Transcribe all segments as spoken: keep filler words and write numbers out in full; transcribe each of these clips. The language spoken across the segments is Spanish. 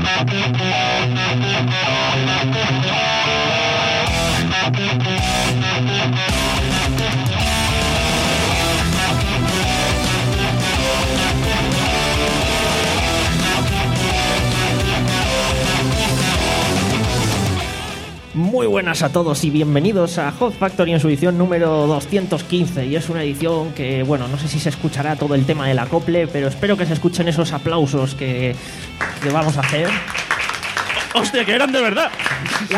Muy buenas a todos y bienvenidos a Hot Factory en su edición número doscientos quince. Y es una edición que, bueno, no sé si se escuchará todo el tema del acople, pero espero que se escuchen esos aplausos que, que vamos a hacer. ¡Hostia, que eran de verdad! ¡Wow!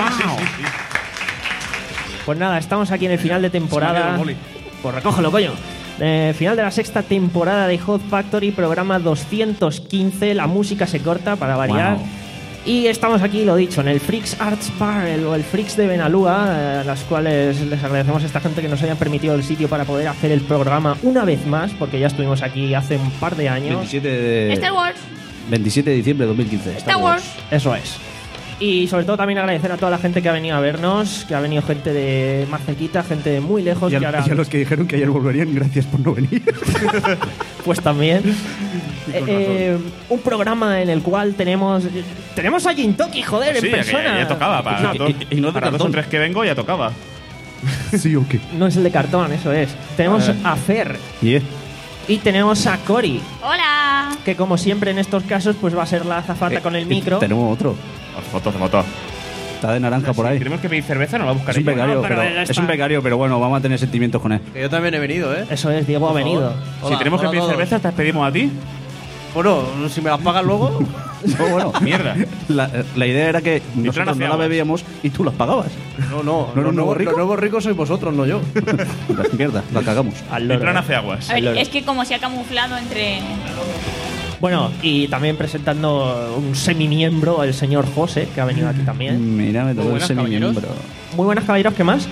Pues nada, estamos aquí en el final de temporada. Pues recógelo, coño. Eh, final de la sexta temporada de Hot Factory, programa doscientos quince. La música se corta para variar. Wow. Y estamos aquí, lo dicho, en el Freaks Arts Bar, el, o el Freaks de Benalúa, eh, a las cuales les agradecemos a esta gente que nos hayan permitido el sitio para poder hacer el programa una vez más, porque ya estuvimos aquí hace un par de años. veintisiete de... Star Wars. veintisiete de diciembre de dos mil quince. Star, Star Wars. Wars. Eso es. Y sobre todo también agradecer a toda la gente que ha venido a vernos, que ha venido gente de más cerquita, gente de muy lejos. Y a, que ahora... y a los que dijeron que ayer volverían, gracias por no venir. Pues también. eh, eh, un programa en el cual tenemos tenemos a Jintoki, joder, sí, en persona. Ya, ya tocaba, para, no, dos, y, y no para dos o tres que vengo ya tocaba. Sí o qué. No es el de cartón, eso es. Tenemos a, a Fer. Yeah. Y tenemos a Cory. Hola. Que como siempre en estos casos pues va a ser la azafata eh, con el micro. Tenemos otro. Fotos de motor. Está de naranja por ahí. Tenemos que pedir cerveza, no va a buscar. Es un becario, no, pero, pero es un becario, pero bueno, vamos a tener sentimientos con él. Que yo también he venido, ¿eh? Eso es, Diego por ha venido. Hola, si tenemos hola que pedir cerveza, ¿te pedimos a ti? Bueno, si me las pagas luego. No, bueno, mierda. La, la idea era que Mi nosotros no la bebíamos y tú las pagabas. No, no, ¿No los, nuevos, rico? los nuevos ricos sois vosotros, no yo. Mierda, la cagamos. Al Mi loro. plan hace aguas. A ver, es que como se ha camuflado entre... Bueno, y también presentando un semimiembro, el señor José, que ha venido aquí también. Mira, me tocó el buenas, semimiembro. Muy buenas, caballeros, ¿qué más?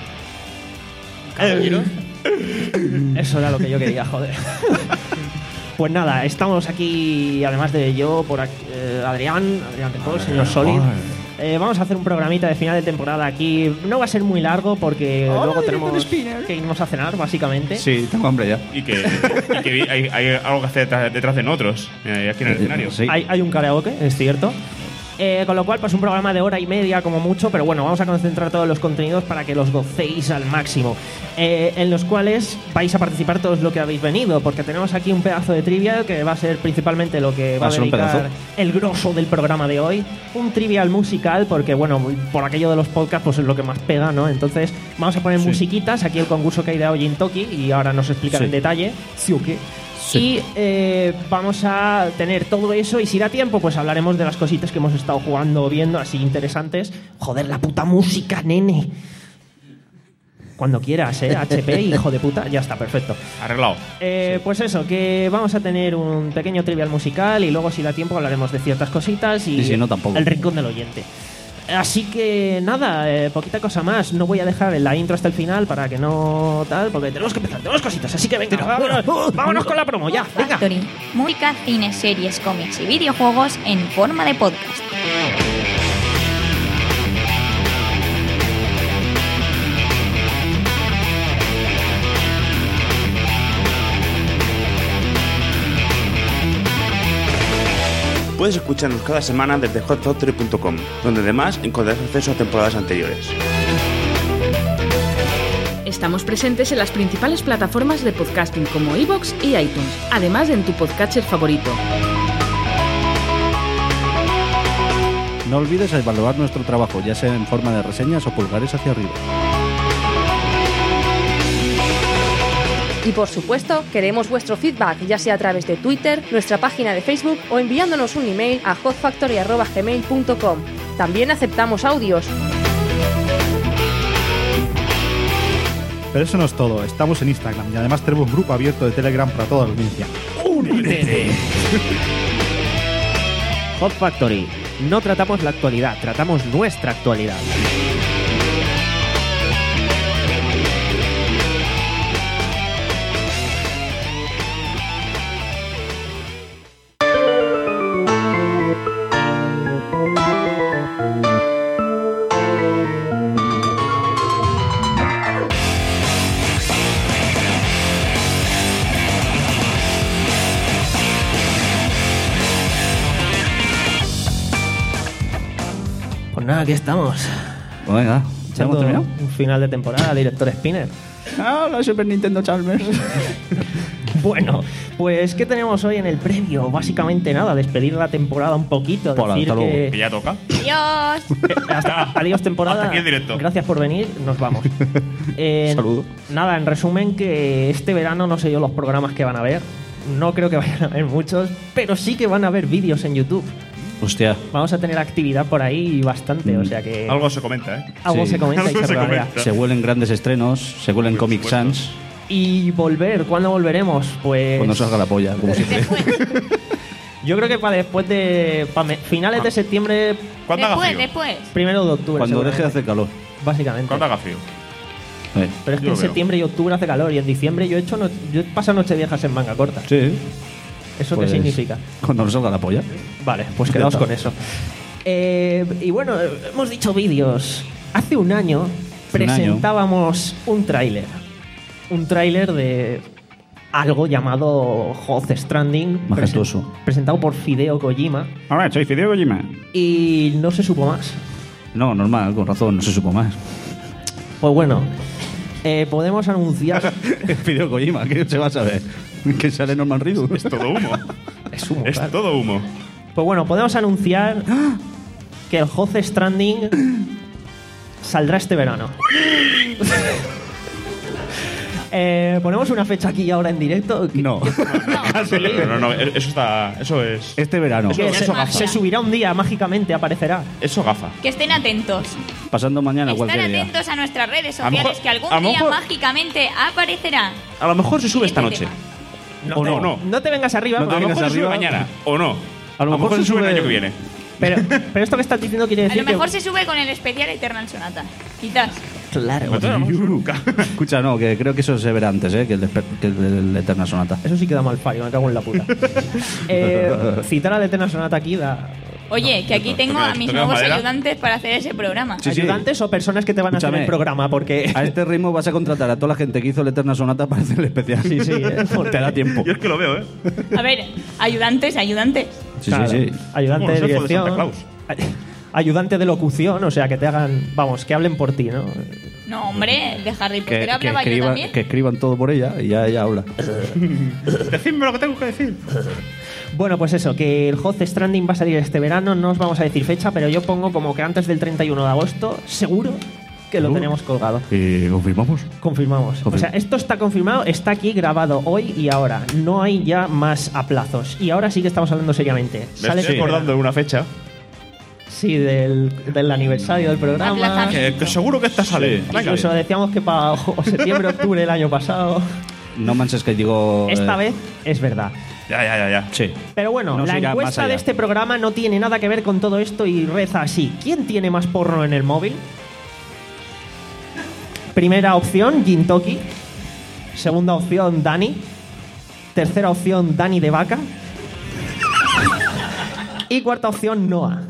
¿Caballeros? Eso era lo que yo quería, joder. Pues nada, estamos aquí, además de yo, por aquí, eh, Adrián, Adrián Rico, el señor Solid. Eh, vamos a hacer un programita de final de temporada aquí. No va a ser muy largo porque Hola, luego tenemos Spinner. que irnos a cenar, básicamente. Sí, tengo hambre ya. Y que, y que hay, hay algo que hacer detrás, detrás de nosotros, eh, aquí en el escenario. Sí. Hay, hay un karaoke, es cierto. Eh, con lo cual, pues un programa de hora y media como mucho, pero bueno, vamos a concentrar todos los contenidos para que los gocéis al máximo. Eh, en los cuales vais a participar todos lo que habéis venido, porque tenemos aquí un pedazo de trivia que va a ser principalmente lo que va, va a dedicar el grosso del programa de hoy. Un trivial musical, porque bueno, por aquello de los podcasts, pues es lo que más pega, ¿no? Entonces, vamos a poner sí. musiquitas, aquí el concurso que ha ideado Jintoki, y ahora nos explican sí. en detalle. ¿Sí o qué? Sí. Y eh, vamos a tener todo eso y si da tiempo pues hablaremos de las cositas que hemos estado jugando o viendo así interesantes. Joder, la puta música, nene. Cuando quieras, ¿eh? H P, hijo de puta. Ya está, perfecto. Arreglado. Eh, sí. Pues eso, que vamos a tener un pequeño trivial musical y luego si da tiempo hablaremos de ciertas cositas y, y si no, tampoco. El rincón del oyente. Así que nada, eh, poquita cosa más. No voy a dejar la intro hasta el final para que no tal, porque tenemos que empezar, tenemos cositas. Así que venga, vámonos, vámonos con la promo, ya, venga. Factory, música, cine, series, cómics y videojuegos en forma de podcast. Puedes escucharnos cada semana desde hot factory punto com, donde además encontrarás acceso a temporadas anteriores. Estamos presentes en las principales plataformas de podcasting como iVoox y iTunes, además en tu podcatcher favorito. No olvides evaluar nuestro trabajo, ya sea en forma de reseñas o pulgares hacia arriba. Y por supuesto, queremos vuestro feedback, ya sea a través de Twitter, nuestra página de Facebook o enviándonos un email a hot factory arroba gmail punto com. También aceptamos audios. Pero eso no es todo, estamos en Instagram y además tenemos un grupo abierto de Telegram para toda la audiencia. ¡Únete! Hot Factory. No tratamos la actualidad, tratamos nuestra actualidad. Pues nada, aquí estamos. Pues venga, ¿ya Echando hemos terminado? un final de temporada, director Spinner. Ah, la Super Nintendo Chalmers. Bueno, pues ¿qué tenemos hoy en el previo? Básicamente nada, despedir la temporada un poquito, Hola, decir hasta luego. que... Que ya toca. Adiós. Eh, hasta- adiós temporada. Hasta aquí el directo. Gracias por venir, nos vamos. Eh, Saludo. Nada, en resumen que este verano no sé yo los programas que van a haber. No creo que vayan a haber muchos, pero sí que van a haber vídeos en YouTube. Hostia. Vamos a tener actividad por ahí bastante, o sea que Algo se comenta, ¿eh? algo Sí. se comenta y Algo se se rumorea. comenta. Se huelen grandes estrenos, se huelen Por Comic supuesto. Sans. Y volver, ¿cuándo volveremos? Pues Cuando salga la polla, como siempre. Después, yo creo que para después de para me- finales de septiembre, ¿Cuándo haga después, frío? después. primero de octubre. Cuando deje de seguramente. hacer calor. Básicamente. ¿Cuándo haga frío? Eh, Pero es que Yo en lo veo. septiembre y octubre hace calor y en diciembre yo he hecho no- yo he pasado noche viejas en manga corta. Sí. ¿Eso Pues, qué significa? Cuando nos salga la polla. Vale, pues Ya quedaos está. con eso. Eh, y bueno, eh, hemos dicho vídeos. Hace un año un año. presentábamos un tráiler. Un tráiler de algo llamado Death Stranding. Majestuoso. presen- Presentado por Hideo Kojima. Ahora, soy Fideo Kojima. Y no se supo más. No, normal, con razón, no se supo más. Pues bueno, eh, podemos anunciar... Fideo Kojima, ¿qué se va a saber? Que sale Norman Reedus. Es todo humo. es humo, es claro. todo humo. Pues bueno, podemos anunciar que el Death Stranding saldrá este verano. Eh, ponemos una fecha aquí y ahora en directo. No. No, no, no, eso está. Eso es. Este verano, Que Eso- se, eso gafa. se subirá un día, mágicamente aparecerá. Eso gafa. Que estén atentos. pasando mañana Estar cualquier día. atentos a nuestras redes A lo sociales, mejor- que algún a lo día mejor- mágicamente aparecerá. A lo mejor se sube esta Siguiente noche. tema. O no, no. No te vengas arriba. No te A lo vengas mejor se sube arriba. mañana. O no. A lo mejor se se sube el sube- año que viene. Pero, pero esto que estás diciendo quiere A decir lo mejor que... se sube con el especial Eternal Sonata. Quizás. Claro. Pero a lo mejor nunca. Escucha, no, que creo que eso se verá antes, ¿eh? Que el, despe- que el del Eterna Sonata. Eso sí que da mal fallo, me cago en la puta. eh, citar a la Eterna Sonata aquí da... Oye, que aquí tengo ¿toca- a mis toca nuevos madera? ayudantes para hacer ese programa. Sí, sí. ¿Ayudantes o personas que te van a hacer Escúchame. el programa? Porque... A este ritmo vas a contratar a toda la gente que hizo el Eterna Sonata para hacer el especial. Sí, sí, ¿eh? Te da tiempo. Yo es que lo veo, ¿eh? A ver, ayudantes, ayudantes. Sí, Claro. sí, sí. Ayudante Como de los elfos de dirección. Santa Claus. ay- Ayudante de locución, o sea, que te hagan, vamos, que hablen por ti, ¿no? No, hombre, el de Harry Que, Potter que hablaba yo escriba- también. que escriban todo por ella y ya ella habla. Decidme lo que tengo que decir. Bueno, pues eso, que el Death Stranding va a salir este verano, no os vamos a decir fecha, pero yo pongo como que antes del treinta y uno de agosto, seguro que lo ¿Seguro? tenemos colgado. ¿Y confirmamos? Confirmamos. Confirm- O sea, esto está confirmado, está aquí grabado hoy y ahora. No hay ya más aplazos. Y ahora sí que estamos hablando seriamente. Me Sale estoy este acordando de verano. una fecha. Sí, del, del aniversario del programa. Aplazamiento. Que, que seguro que esta sale. Sí. Venga, Incluso decíamos que para o septiembre, octubre del año pasado. No manches que digo... Esta eh, vez es verdad. Ya, ya, ya, ya. Sí. Pero bueno, No la se irá más encuesta allá. de este programa no tiene nada que ver con todo esto y reza así. ¿Quién tiene más porno en el móvil? Primera opción, Gintoki. Segunda opción, Dani. Tercera opción, Dani de Vaca. Y cuarta opción, Noah.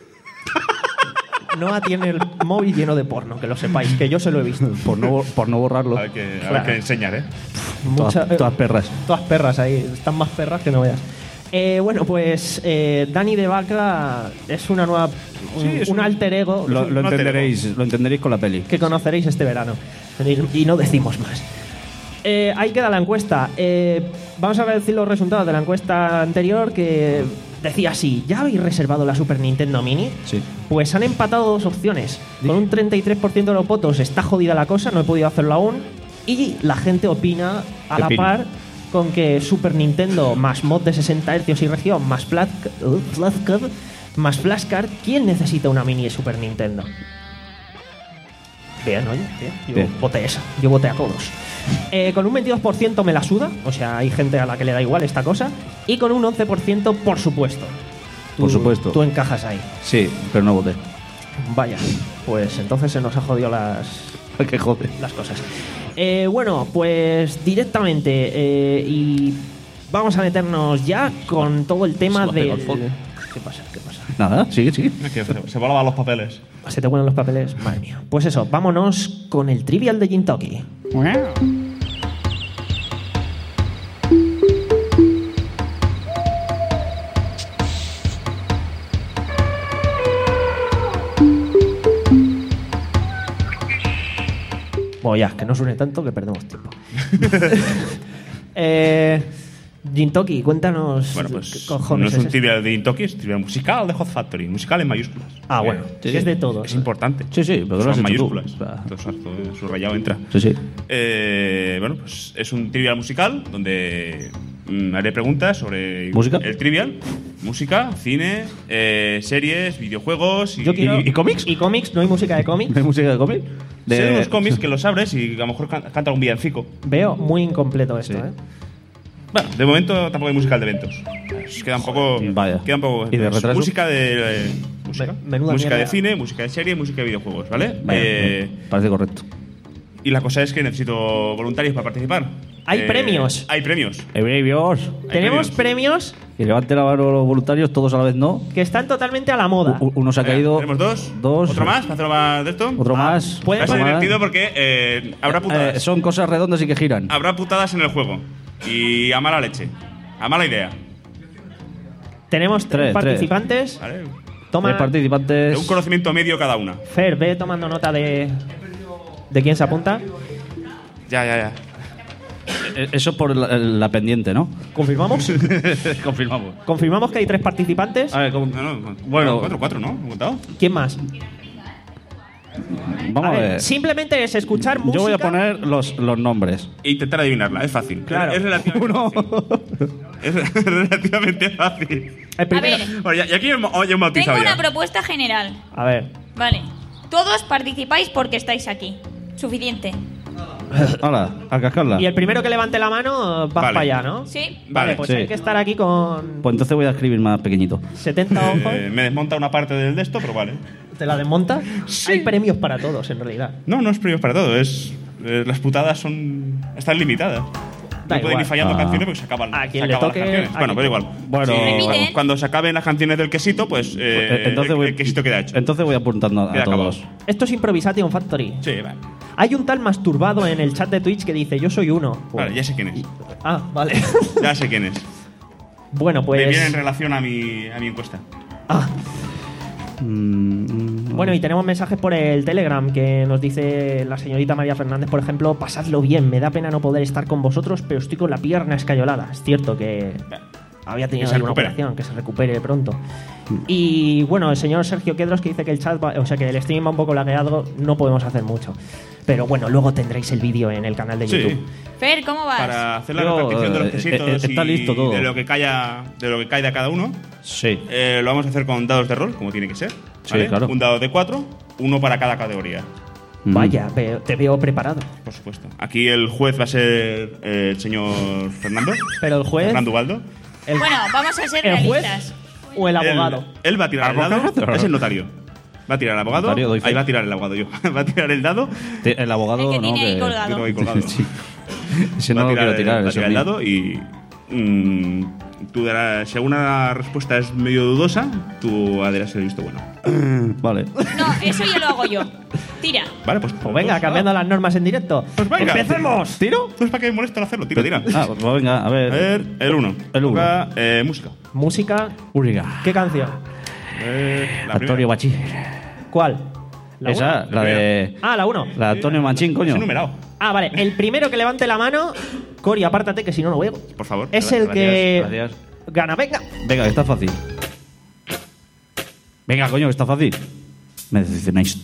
Noah tiene el móvil lleno de porno, que lo sepáis, que yo se lo he visto. Por no, por no borrarlo. A ver que, a ver Claro. qué enseñar, ¿eh? Todas, Mucha- todas perras. Todas perras ahí, están más perras que no veas. Eh, bueno, pues eh, Dani de Vaca es una nueva, un, Sí, es un un- alter ego Lo, lo no entenderéis, lo entenderéis con la peli. que conoceréis este verano. Y, y no decimos más. Eh, ahí queda la encuesta. Eh, vamos a decir los resultados de la encuesta anterior que decía así, ¿ya habéis reservado la Super Nintendo Mini? Sí. Pues han empatado dos opciones. Con un treinta y tres por ciento de los votos está jodida la cosa, no he podido hacerlo aún. Y la gente opina a la Opina. par con que Super Nintendo más mod de sesenta hercios y región más flat, uh, flashcard más flashcard, ¿quién necesita una mini de Super Nintendo? Bien, oye, bien. Yo Bien. voté esa, yo voté a todos. Eh, con un veintidós por ciento me la suda, o sea, hay gente a la que le da igual esta cosa. Y con un once por ciento, por supuesto. Tú- Por supuesto. Tú encajas ahí. Sí, pero no voté. Vaya, pues entonces se nos ha jodido las, Que jode. las cosas. Eh, bueno, pues directamente eh, y vamos a meternos ya con todo el tema Se lo ha del... pegado el fondo. ¿Qué pasa? ¿Qué pasa? Nada, sigue, sigue. Es que se, se va a lavar los papeles. ¿Se te vuelan los papeles? Madre mía. Pues eso, vámonos con el trivial de Gintoki. Bueno, ya, que no suene tanto que perdemos tiempo. eh, Gintoki, cuéntanos. Bueno, qué pues cojones no es un esto. trivial de Intoki, es trivial musical de Hot Factory. Musical en mayúsculas. Ah, bueno, Eh, que es de todos. Es importante. Sí, sí, pero lo has son hecho tú. mayúsculas. O sea. Entonces, todo subrayado entra. Sí, sí. Eh, bueno, pues es un trivial musical donde mm, haré preguntas sobre ¿Música? el trivial. Música, cine, eh, series, videojuegos y, Yo quiero- ¿Y- y cómics? ¿Y cómics? ¿No hay música de cómics? ¿Hay música de cómic? Sé de unos cómics que los abres y a lo mejor can- canta un villancico. Veo muy incompleto esto, Sí. ¿eh? Bueno, de momento tampoco hay musical de eventos. Pues queda un poco. Vaya. Queda un poco. ¿Y de pues, retraso? música de. eh, música. Me- menuda música mierda. de cine, música de serie, música de videojuegos, ¿vale? Vaya, Eh, parece correcto. y la cosa es que necesito voluntarios para participar. Hay Eh, premios. Hay premios. Ebrivios. Tenemos premios. premios Y levante la mano los voluntarios, todos a la vez no. que están totalmente a la moda. U- Uno se ha Venga, caído. Tenemos dos. Dos. Otro más, para hacerlo más de esto. Otro más. puede Va a ser otro más. divertido porque eh, habrá putadas. Eh, son cosas redondas y que giran. Habrá putadas en el juego. Y a mala leche. A mala idea. Tenemos tres Tres, participantes. ¿Vale? Toma, Tres participantes. De un conocimiento medio cada una. Fer, ve tomando nota de, de quién se apunta. Ya, ya, ya. Eh, Eso por la, la pendiente, ¿no? ¿Confirmamos? Confirmamos. Confirmamos que hay tres participantes. A ver, ¿cómo? No, no, Bueno. cuatro, cuatro, ¿no? ¿Me he contado? ¿Quién más? Vamos a, ver, ver. simplemente es escuchar música. Yo voy a poner los, los nombres. E intentar adivinarla, es fácil. Claro. Es, es relativamente fácil. Es relativamente fácil. El A primero- ver, Bueno, ya, y aquí ya hemos ya hemos bautizado tengo ya. una propuesta general. A ver. Vale. Todos participáis porque estáis aquí. Suficiente. Hola, al cascarla. Y el primero que levante la mano vas Vale. para allá, ¿no? Sí. Vale, Vale, pues sí. hay que estar aquí con Pues entonces voy a escribir más pequeñito. setenta ojos. Eh, me desmonta una parte del de esto, pero vale. ¿Te la desmonta? Hay premios para todos, en realidad. No, no es premios para todo. Es, eh, las putadas son están limitadas. Da No pueden igual. ir fallando Ah. canciones porque se acaban, A quien se le acaban toque, las canciones. a Bueno, quien- pero igual. Bueno, Sí, Repite. cuando, cuando se acaben las canciones del quesito, pues eh, Eh, entonces el, voy, el quesito queda hecho. Entonces voy apuntando a Queda todos. acabado. Esto es Improvisation Factory. Sí, vale. Hay un tal masturbado en el chat de Twitch que dice, yo soy uno. Vale, ya sé quién es. Ah, vale. Ya sé quién es. Bueno, Me viene en pues... relación a mi, a mi encuesta. Ah, Mm, bueno, y tenemos mensajes por el Telegram que nos dice la señorita María Fernández, por ejemplo, pasadlo bien, me da pena no poder estar con vosotros, pero estoy con la pierna escayolada. Es cierto que había tenido Que se ahí una recupere. operación, que se recupere pronto. Y bueno, el señor Sergio Quedros que dice que el chat, va- o sea que el stream va un poco lagueado, no podemos hacer mucho. Pero bueno, luego tendréis el vídeo en el canal de Sí. YouTube. Fer, ¿cómo vas? Para hacer la Yo, repartición de los eh, quesitos eh, está y listo todo. de lo que caiga de lo que caiga cada uno, sí. eh, lo vamos a hacer con dados de rol, como tiene que ser. Sí, ¿vale? claro. Un dado de cuatro, uno para cada categoría, Mm. Vaya, veo- te veo preparado. por supuesto. Aquí el juez va a ser eh, el señor Fernando. Pero el juez, Fernando Ubaldo. el, Bueno, vamos a ser el juez realistas. o el abogado. Él, él va a tirar el dado. ¿Abogado? Es el notario. Va a tirar el abogado. Notario, doy fe. Ahí va a tirar el abogado yo. Va a tirar el dado. Te- El abogado El que no. tiene ahí que- colgado. Yo tengo ahí colgado. Sí. Ese Va no a lo quiero el- tirar. va a ese tirar el mío. dado y. mm, tú darás, si alguna respuesta es medio dudosa, tú darás el visto bueno. Vale. No, eso ya lo hago yo. Tira. Vale, pues. Pues venga, cambiando las normas en directo. Pues venga. ¡Empecemos! ¿Tiro? Pues para que molesta hacerlo. Tira, tira. Ah, pues venga, a A ver. ver, el uno. El uno. Toca, eh, música. Música, Uriga. ¿qué canción? Eh, la Antonio primera. Bachi. ¿Cuál? ¿La Esa, uno? la de. Ah, la uno. La de Antonio Manchín, coño. Es enumerado, Ah, vale. El primero que levante la mano, Cori, apártate que si no, no veo. por favor. Es el Gracias, que gracias. gana. Venga. Venga, que está fácil. Venga, coño, que está fácil. Me decepcionáis.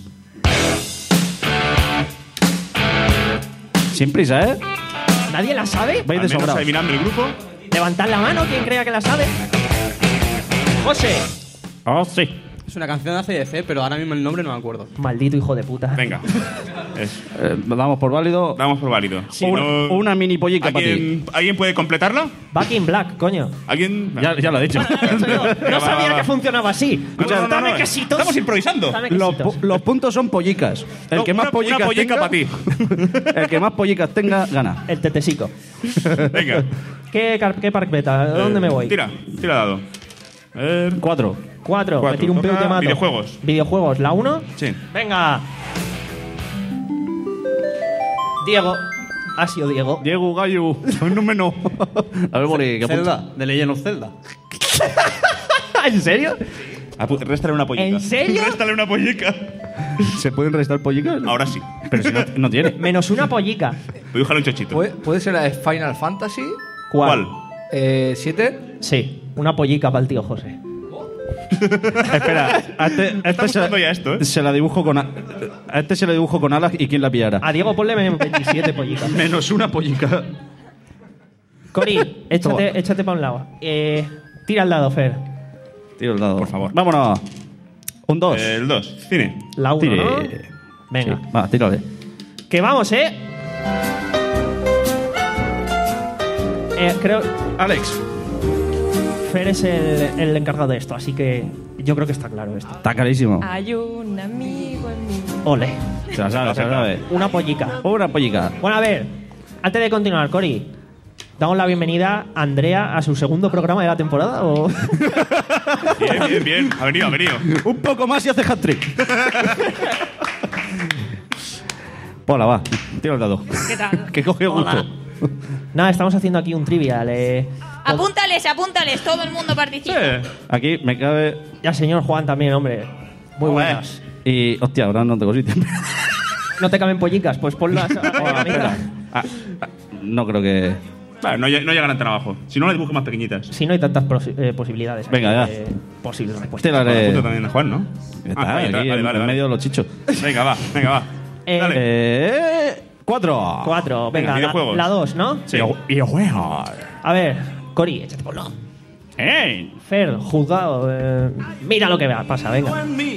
Sin prisa, ¿eh? ¿Nadie la sabe? Vais de Al menos sobrados. adivinando el grupo. Levantad la mano, quien crea que la sabe. José. Oh, sí. Es una canción de A C D C, pero ahora mismo el nombre no me acuerdo. Maldito hijo de puta. Venga. Es- Eh, damos por válido. damos por válido. Una, No- una mini pollica para ti. ¿Alguien, ¿Alguien puede completarla? Back in Black, coño. ¿Alguien? Ya, ya lo he dicho. No va, sabía va, va. que funcionaba así. No, no, no, Dame no. quesitos. Estamos improvisando. Dame Los, quesitos. pu- los puntos son pollicas. El No, que más una- pollicas una pollica tenga, pa' ti. El que más pollicas tenga, gana. El tetesico. Venga. ¿Qué, car- qué parqueta? ¿A dónde Eh, me voy? Tira, tira dado. A ver. Cuatro. Cuatro. Cuatro. Me tiro un Toca peo y te mato. videojuegos. Videojuegos. ¿La uno? Sí. Venga. Diego. Ha sido Diego. Diego Gallo. No menos. A ver, Boli, ¿qué punto? Zelda, de Legend of Zelda. ¿En serio? Apu- Réstale una pollica. ¿En serio? Réstale una pollica. ¿Se pueden restar pollicas? Ahora sí. Pero si no, no tiene. Menos una pollica. Voy a buscar un chochito. ¿Puede, puede ser la de Final Fantasy? ¿Cuál? Eh, ¿Siete? Sí, una pollica para el tío José. Espera, a este, a este Está se, buscando ya esto, ¿eh? se la dibujo con a, a este se la dibujo con alas y quién la pillará. A Diego ponle veintisiete pollicas. Menos una pollica. Cori, échate, échate para un lado. Eh, tira el dado, Fer. Tiro el dado. Por favor. Vámonos. Un dos. El dos. Cine. La uno, Tire. ¿no? Venga. Sí. Va, tírale. Que vamos, ¿eh? eh creo... Alex. Fer es el, el encargado de esto, así que yo creo que está claro esto. Está carísimo. Hay un amigo en mi... Ole. Se la sabe, se la sabe. Una pollica. Una pollica. Bueno, a ver, antes de continuar, Cori, damos la bienvenida a Andrea a su segundo programa de la temporada. ¿O? Bien, bien, bien. Ha venido, ha venido. Un poco más y hace hat-trick. Hola, va. Tira el dado. ¿Qué tal? Que coge gusto. Nada, estamos haciendo aquí un trivial. Eh. Apúntales, apúntales, todo el mundo participa. Sí. Aquí me cabe. Ya, señor Juan también, hombre. Muy Hombre. buenas. Y, hostia, ahora no tengo sitio. ¿No te caben pollicas? Pues ponlas a Ah, la mitad. espera. Ah, ah, no creo que. Vale, no, lle- no llegarán tan abajo. Si no, las dibujo más pequeñitas. Si no hay tantas posi- eh, posibilidades. Venga, ya. eh, posibles respuestas. Te la Bueno, haré. apunto también a Juan, ¿no? Está Ah, aquí, vale, vale, en, vale, en vale. medio de los chichos. Venga, va, venga, va. Eh, Dale. Eh, cuatro. Cuatro. Venga, Venga, la- videojuegos. la dos, ¿no? Sí. Videojuegos. A ver, Cori, échate por lo. ¡Ey! Fer, juzgado. eh, mira lo que vea, pasa, venga.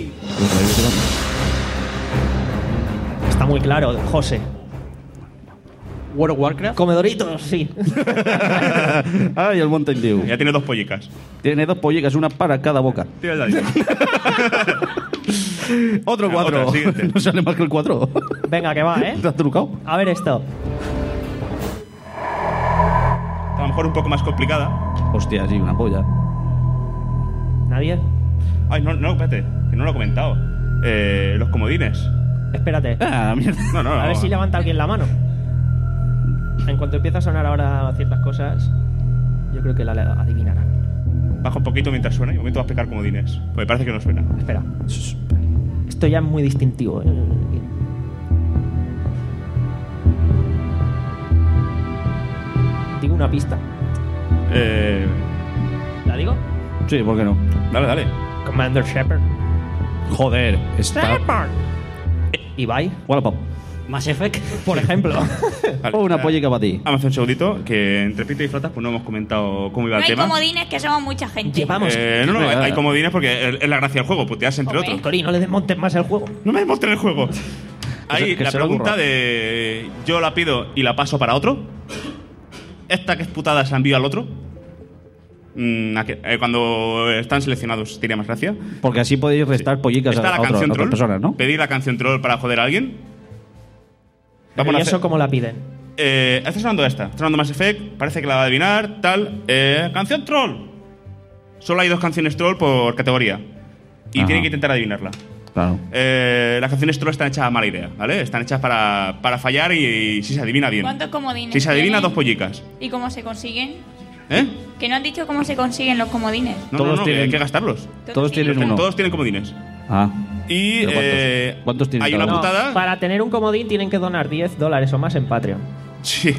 Está muy claro, José. World of Warcraft. Comedoritos, sí. Ay, el Mountain Dew. Ya tiene dos pollicas. Tiene dos pollicas, una para cada boca. Tira el dadito. Otro Venga, cuatro. otra, siguiente. No sale más que el cuatro. Venga, que va, ¿eh? ¿Te has trucado? A ver esto. A lo mejor un poco más complicada. Hostia, sí, una polla. ¿Nadie? Ay, no, no, espérate, que no lo he comentado. Eh, los comodines. Espérate. Ah, mierda. No, no, no. A ver si levanta alguien la mano. En cuanto empieza a sonar ahora ciertas cosas, yo creo que la adivinarán. Baja un poquito mientras suena y un momento va a explicar comodines. Porque parece que no suena. Espera. Esto ya es muy distintivo. ¿eh? ¿Digo una pista? Eh, ¿La digo? Sí, ¿por qué no? dale, dale. Commander Shepard. Joder, está. Shepard. Ibai, Wallapop. Mass Effect, por ejemplo. Vale, O una eh, pollica para ti. Vamos a hacer un segundito, que entre pita y flotas pues no hemos comentado cómo iba No el hay tema. comodines que somos mucha gente. Llevamos. Eh, no, no, Venga, hay, hay venga. comodines porque es es la gracia del juego, puteas entre Hombre. otros. Cori, no le desmontes más el juego. No me demuestres el juego. Ahí, que la se lo pregunta ocurra. de yo la pido y la paso para otro. Esta que es putada se la envío al otro. Mm, a que- eh, cuando están seleccionados tiene más gracia. Porque así podéis restar pollicas a, Está la a otro- canción a otras troll. personas, ¿no? Pedir la canción troll para joder a alguien. Vamos ¿Y a eso hacer- cómo la piden? Eh, está sonando esta. Está sonando Mass Effect. Parece que la va a adivinar. Tal. Eh, canción troll. Solo hay dos canciones troll por categoría. Y Ajá. tienen que intentar adivinarla. Claro. Eh, las canciones troll están hechas a mala idea, ¿vale? Están hechas para, para fallar y, y si se adivina bien. ¿Cuántos comodines Si se adivina, tienen? dos pollicas. ¿Y cómo se consiguen? ¿Eh? Que no han dicho cómo se consiguen los comodines. No, Todos no, no, que tienen- hay que gastarlos. Todos tienen Todos- uno. Todos tienen comodines. Ah. Y ¿Pero cuántos? eh, ¿Cuántos tienen hay cada una uno? putada. Para tener un comodín tienen que donar diez dólares o más en Patreon. Sí.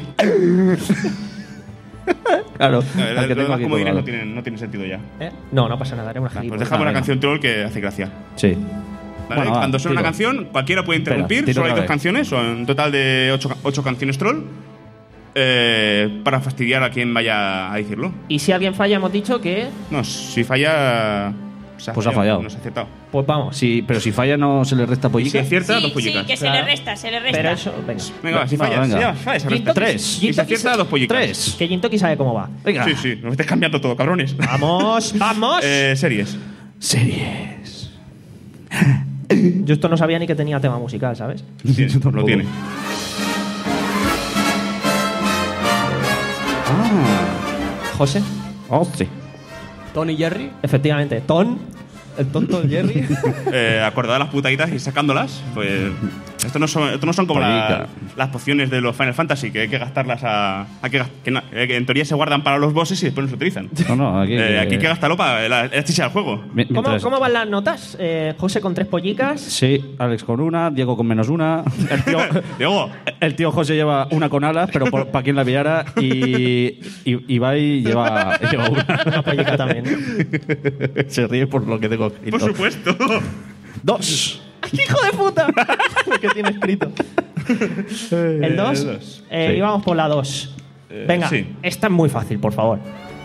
Claro. A ver, al que los tengo demás aquí comodines no colgado. tienen, no tienen sentido ya. ¿Eh? No, no pasa nada, era una Pues gilipollas. dejamos la venga. canción troll que hace gracia. Sí. ¿Vale? Bueno, va, Cuando suena una tiro. canción, cualquiera puede Espera, interrumpir. tiro Solo hay otra dos vez. canciones, son un total de ocho, ocho canciones troll. eh, para fastidiar a quien vaya a decirlo. Y si alguien falla, hemos dicho que. No, si falla. se Pues ha fallado. No se ha acertado. Pues vamos. Sí, pero si falla no se le resta Y si pollica. acierta, Sí, dos sí, pollicas. que se Claro. le resta, se le resta. Pero eso, venga. Venga, va, si Va, falla, venga. si ya falla, se resta. Tres. Y si acierta, dos pollicas. Tres. Que Jintoki sabe cómo va. Venga. Sí, sí, nos estáis cambiando todo, cabrones. ¡Vamos! ¡Vamos! Eh, series. Series. Yo esto no sabía ni que tenía tema musical, ¿sabes? Sí, lo tiene. José, Oh, sí. Tony Jerry. efectivamente. Ton, el tonto de Jerry. Eh, acordad las putaditas y sacándolas, pues. Estos no son, estos no son como Pollica. la- las pociones de los Final Fantasy, que hay que gastarlas a. a que, gas- que na- eh, que en teoría se guardan para los bosses y después no se utilizan. No, no, aquí. Eh, aquí hay que gastarlo para la, la chicha del juego. Mi- ¿Cómo, mientras- ¿Cómo van las notas? Eh, José con tres pollicas. Sí, Alex con una, Diego con menos una. El tío, Diego, el tío José lleva una con alas, pero para quien la pillara. Y, y Ibai lleva, lleva una. Una pollica también. Se ríe por lo que tengo escrito. por supuesto. Dos. ¡Hijo de puta! Lo que tiene escrito. El dos. el dos. Eh, Sí. íbamos por la dos. Venga, sí. esta es muy fácil, por favor.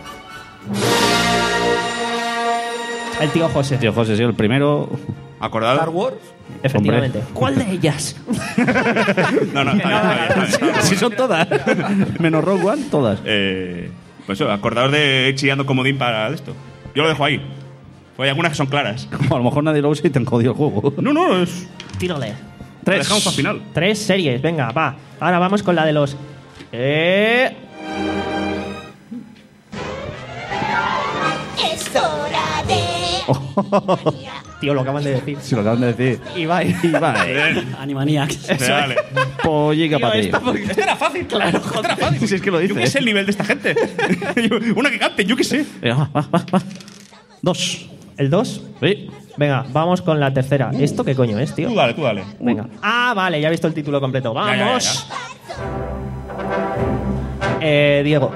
El tío José. Tío José, sí, el primero. ¿Acordado? Star Wars. Efectivamente. ¿Cuál de ellas? No, no, está bien, está bien, está bien, está bien. Si son todas. Menos Rogue One, todas. Eh, pues eso, acordaos de chillando comodín para esto. Yo lo dejo ahí. Pues hay algunas que son claras. Como a lo mejor nadie lo usa y te han jodido el juego. No, no, es. Tírale. Lo Tres. dejamos para el final. Tres series, venga, va. Ahora vamos con la de los. Eh. Es hora de... Tío, lo acaban de decir. Si lo acaban de decir. Ibai. Ibai. Bien. Animaniacs. Dale. Pollica Tío, para ti. esta porque- Esto era fácil, claro. Esto era fácil. Si es que lo Yo qué dice. sé el nivel de esta gente. Una que cante, yo qué sé. Venga, va, va, va, va. Dos. ¿El dos? Sí. Venga, vamos con la tercera. ¿Esto qué coño es, tío? Tú dale, tú dale. Venga. Ah, vale, ya he visto el título completo. Ya, ya, ya, ¡Vamos! Eh, Diego.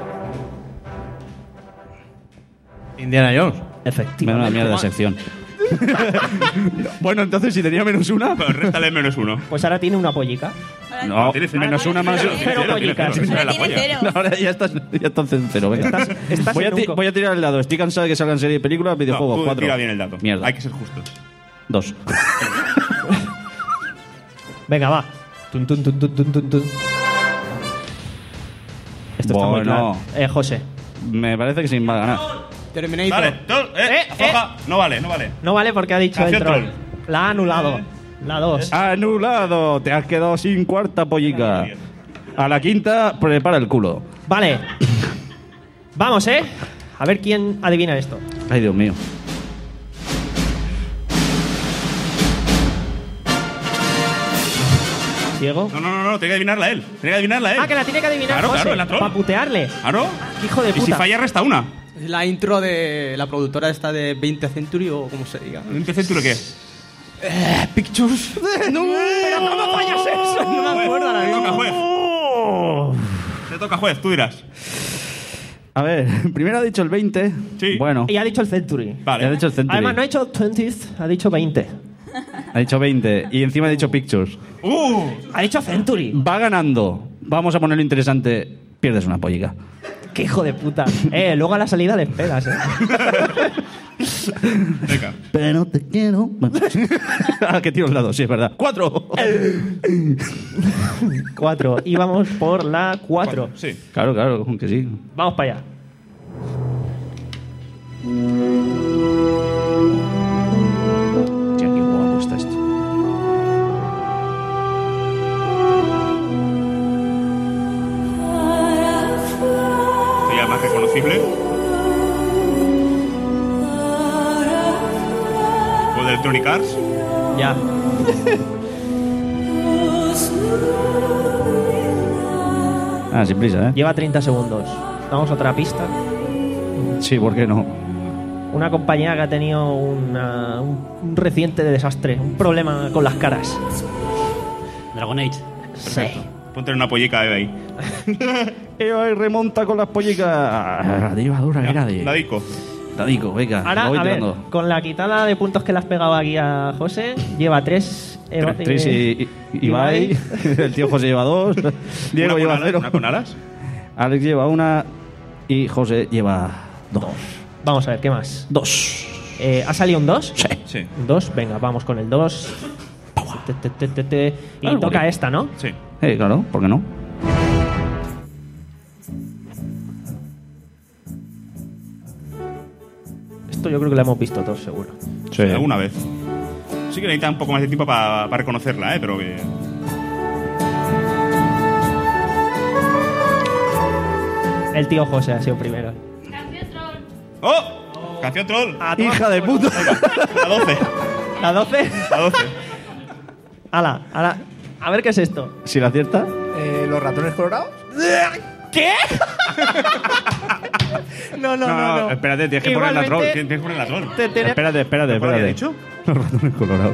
Indiana Jones. Efectivamente. Menuda mierda de sección. Bueno, entonces si tenía menos una. Pues réstale menos uno. Pues ahora tiene una pollica. No, tiene cero. menos una más. Cero Cero, tiene pollicas. cero, Ahora la tiene polla. cero. No, ahora ya estás, ya estás en cero. Venga. Estás- estás voy, a en ti- un co- voy a tirar el dado. Estoy cansado de que salgan serie de películas, videojuegos. No, tú cuatro. tira bien el dato. Mierda. Hay que ser justos. Dos. Venga, va. Tun, tun, tun, tun, tun, tun, tun. Esto está muy Bueno. claro. Eh, José. Me parece que sin va a ganar. Terminator. Vale, tú, eh, Eh, afloja. No vale, no vale. No vale porque ha dicho el Canción troll. troll. La ha anulado. La dos. Anulado. Te has quedado sin cuarta pollica. A la quinta, prepara el culo. Vale. Vamos, ¿eh? A ver quién adivina esto. Ay, Dios mío. Diego. No, no, no, no, tiene que adivinarla él. Tiene que adivinarla él. Ah, que la tiene que adivinar Claro, José. claro, la troll. Para putearle. Claro. Hijo de Y si puta. falla, resta una. Es la intro de la productora esta de veinte Century o como se diga. ¿Un centurio qué? Pictures. No, pero ¿cómo fallas eso? No me acuerdo ahora Te toca, mismo. juez. Te toca, juez, tú dirás. A ver, primero ha dicho el veinte. Sí. Bueno, Y ha dicho el Century. Vale. ha dicho el Century. Además, no ha dicho veinte, ha dicho veinte. Ha dicho veinte. Y encima ha dicho Pictures. ¡Uh! Ha dicho Century. Va ganando. Vamos a ponerlo interesante. Pierdes una pollica. Qué hijo de puta. Eh, luego a la salida le esperas, eh. Venga. Pero te quiero. Ah, que tiro el lado, sí, es verdad. ¡Cuatro! Cuatro. Y vamos por la cuatro. Sí. Claro, claro, que sí. Vamos para allá. Hostia, qué guapo está esto. Esto ya es más reconocible. O de Electronic Arts. Ya. Ah, sin prisa, ¿eh? Lleva treinta segundos. Vamos a otra pista. Sí, ¿por qué no? Una compañía que ha tenido una- un, un reciente desastre, un problema con las caras. Dragon Age. Sí. Ponte una pollica de ahí. Y remonta con las pollicas. La diva dura que nadie. La dico. La dico, venga. Ahora, lo voy a ver, tirando. con la quitada de puntos que le has pegado aquí a José, lleva tres. Eva- Tris eh, y, y Ibai. El tío José lleva dos. Diego ¿Una lleva con alas? cero. ¿Una con alas? Alex lleva una. Y José lleva dos. Vamos a ver, ¿qué más? Dos. Eh, ¿Ha salido un dos? Sí. Sí. Un dos, venga, vamos con el dos. Te, te, te, te, te. Y Claro, toca porque- esta, ¿no? Sí. Eh, claro, ¿por qué no? Esto yo creo que lo hemos visto todos, seguro. Sí. Alguna vez. Sí que necesita un poco más de tiempo para reconocerla, ¿eh? Pero que... El tío José ha sido primero. ¡Oh! ¡Canción troll! A tomar ¡Hija de por culo. puta! La doce. ¿La doce? La doce. Ala, ala. A ver qué es esto. Si la acierta. Eh, ¿Los ratones colorados? ¿Qué? no, no, no, no. Espérate, tienes que poner la troll. Tienes que poner la troll. Te- te- Espérate, espérate, ¿Cuál había espérate. dicho? Los ratones colorados.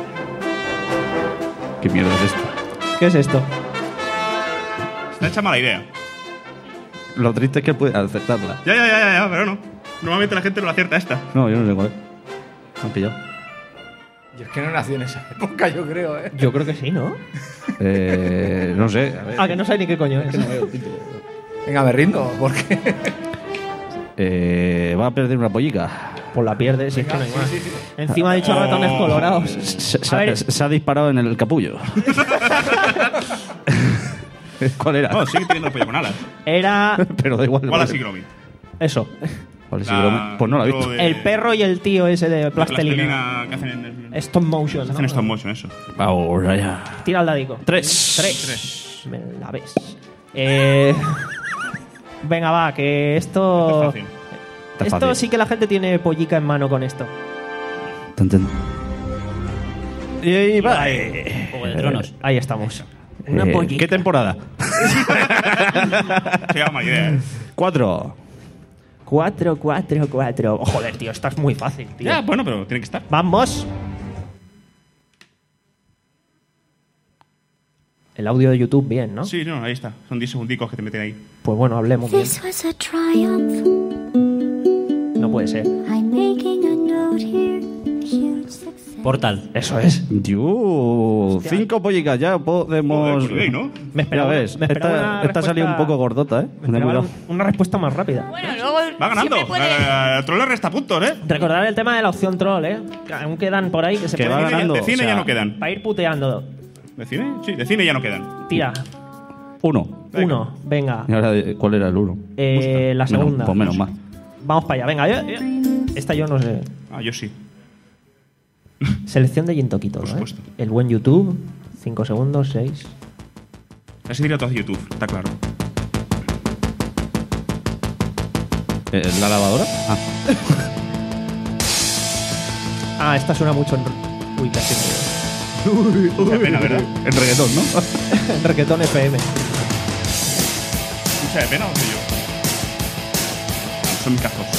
¿Qué mierda es esto? ¿Qué es esto? Está hecha mala idea. Lo triste es que puede aceptarla. Ya, ya, ya, ya, ya, pero no. Normalmente la gente no la acierta esta. No, yo no sé cuál es. Me han pillado. Yo es que no nací en esa época, yo creo, ¿eh? Yo creo que sí, ¿no? Eh, no sé. A ver. Ah, que no sé ni qué coño es. Venga, me rindo, porque... Eh, va a perder una pollica. Pues la pierdes, si es que no hay sí, más. sí, sí. Encima ha dicho ratones colorados. Se, se- A ver. se ha disparado en el capullo. ¿Cuál era? No, sigue teniendo pollo con alas. Era Pero da igual. Wallace y Gromit. eso. Vale, sí, La- broma. Pues no la he visto. lo de- El perro y el tío ese de la plastelina. plastilina que hacen en el... Stop motion. Hacen ¿no? stop motion, eso. Ahora ya. Tira el dadico. Tres. Tres. Me la ves. Eh, venga, va, que esto. Esto es fácil. Está Esto fácil. sí que la gente tiene pollica en mano con esto. Tan, tan. Y ahí va. Juego de Tronos. Ahí estamos. Una Eh, pollica. ¿Qué temporada? Se llama idea. ¿eh? Cuatro. Cuatro, cuatro, cuatro. Oh, joder, tío, esta es muy fácil, tío. Ya, bueno, pero tiene que estar. Vamos. El audio de YouTube, bien, ¿no? Sí, no, ahí está. Son diez segundicos que te meten ahí. Pues bueno, hablemos bien. This was a triumph. No puede ser. I'm making a note here. Huge success. Portal. Eso es. Dios, cinco pollicas, ya podemos. Joder, pues bien, ¿no? Me esperaba, Ya ves, me esperaba esta, una esta ha salido un respuesta- poco gordota, ¿eh? me Ten esperaba cuidado. un- una respuesta más rápida. Bueno, luego Va ganando. siempre puede- Eh, El troll le resta puntos, ¿eh? Recordar el tema de la opción troll, ¿eh? Que aún quedan por ahí que se Que va pueden ganando. De cine o sea, ya no quedan. para ir puteando. ¿De cine? Sí, de cine ya no quedan. Tira. Uno. Uno. Venga. ¿Y ahora eh, cuál era el uno? Eh, la Menos- segunda. pues menos mal. Vamos para allá. Venga. yo- yo- Esta yo no sé. Ah, yo sí. Selección de Jintoquito, Por ¿eh? supuesto. El buen YouTube. Cinco segundos, seis. Así diría todo YouTube, está claro. Eh, ¿La lavadora? Ah. Ah, esta suena mucho en... Uy, casi Qué pena, ¿verdad? El reggaetón, ¿no? en Reggaetón F M. ¿Mucha de pena o soy yo? Ah, son mis cascos.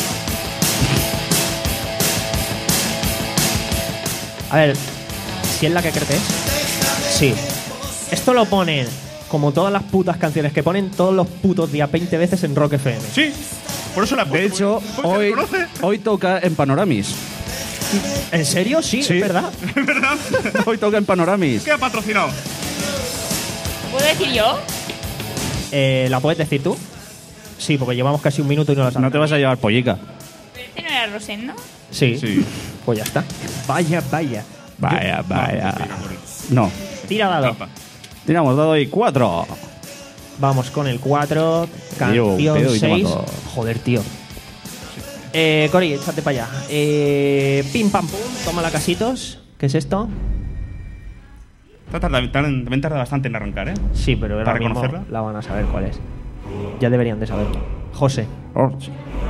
A ver, si es la que crees. Sí. Esto lo ponen, como todas las putas canciones que ponen todos los putos días veinte veces en Rock F M. Sí, por eso la he De puesto, hecho, porque- porque hoy, se conoce. hoy toca en Panoramis. ¿En serio? Sí, Sí. es verdad. ¿Es verdad? Hoy toca en Panoramis. ¿Qué ha patrocinado? ¿Puedo decir yo? Eh, ¿La puedes decir tú? Sí, porque llevamos casi un minuto y no la sabes. No te vas a llevar pollica. ¿Pero este no era Rosendo? Sí. Sí. Pues ya está. Vaya, vaya. Vaya, vaya. No. Tira dado. Trampa. Tiramos dado y cuatro. Vamos con el cuatro. Canción Yo, pedo y seis. tomato. Joder, tío. Eh, Cori, échate para allá. Eh, pim pam pum. Toma la casitos. ¿Qué es esto? Tarda- tarda- También tarda bastante en arrancar, ¿eh? Sí, pero ahora ¿Para mismo reconocerla? la van a saber cuál es. Ya deberían de saberlo. José. Oh, sí.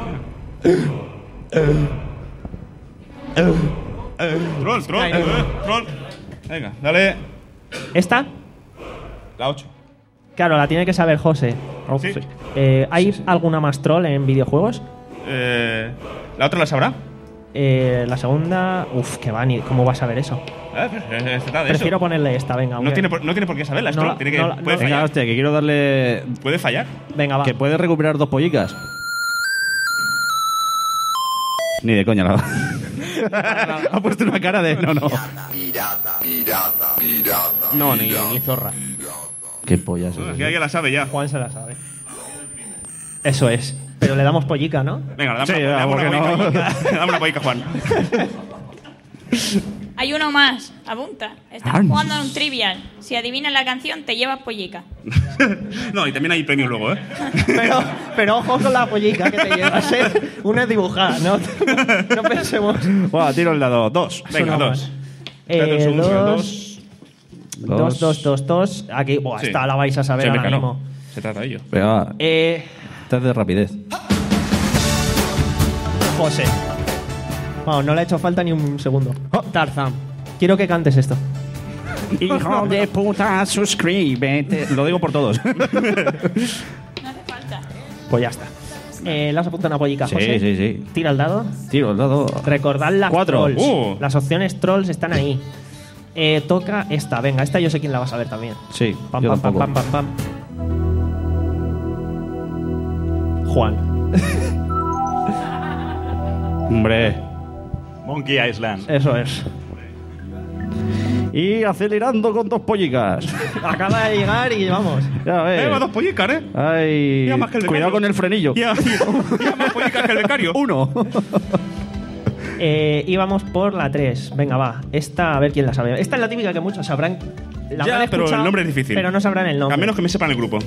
Troll, troll, eh, troll. Venga, dale. ¿Esta? La ocho. Claro, la tiene que saber José. Sí. Eh, ¿Hay alguna más troll en videojuegos? Eh, ¿La otra la sabrá? Eh, la segunda... Uf, que va, ni ¿cómo vas a saber eso? Eh, pues, eh, se trata de Prefiero eso. ponerle esta, venga. No aunque- tiene, por, no tiene por qué saberla, es No troll. la- Tiene que, no la- puede no- Venga, fallar. hostia, que quiero darle. Puede fallar. Venga, va. Que puede recuperar dos pollicas. Ni de coña la. Ha puesto una cara de. No, no. No, ni, ni zorra. Qué pollas. Bueno, que alguien la sabe ya. Juan se la sabe. Eso es. Pero le damos pollica, ¿no? Venga, dame Sí, una, dame ¿por una qué no? pollica, dame una pollica, Juan. Hay uno más. Apunta. Estás Ah. jugando a un trivial. Si adivinas la canción, te llevas pollica. No, y también hay premios luego, ¿eh? Pero, pero ojo con la pollica que te llevas, ¿eh? Una es dibujada, ¿no? No pensemos. Bueno, tiro el dado. Dos. Venga, Sonaba. dos. Espérate un Eh, segundo, dos, dos, dos, dos, dos. Aquí, buah, Sí. esta la vais a saber Se me ahora caló. mismo. Se trata de ello. Venga, va. Eh, Esta es de rapidez. José. Vamos, no le ha hecho falta ni un segundo. Tarzan. Quiero que cantes esto. Hijo de puta, suscríbete. Lo digo por todos. Pues ya está. Eh, ¿Le has apuntado una pollica, Sí, José? sí, sí. Tira el dado. Tiro el dado. Recordad las Cuatro. trolls. Uh. Las opciones trolls están ahí. Eh, toca esta. Venga, esta yo sé quién la va a saber también. Sí, Pam, yo pam, pam, tampoco. pam, pam, pam. Juan. Hombre. Monkey Island. Eso es. Y acelerando con dos pollicas. Acaba de llegar y vamos. Ya ves. Eh, va dos pollicas, ¿eh? Ay, Ya más que el cuidado becario. con el frenillo. Ya, ya más pollicas que el becario. Uno. Eh, íbamos por la tres. Venga, va. Esta, a ver quién la sabe. Esta es la típica que muchos sabrán. La Ya, habrán pero escuchado, el nombre es difícil. Pero no sabrán el nombre. A menos que me sepan el grupo.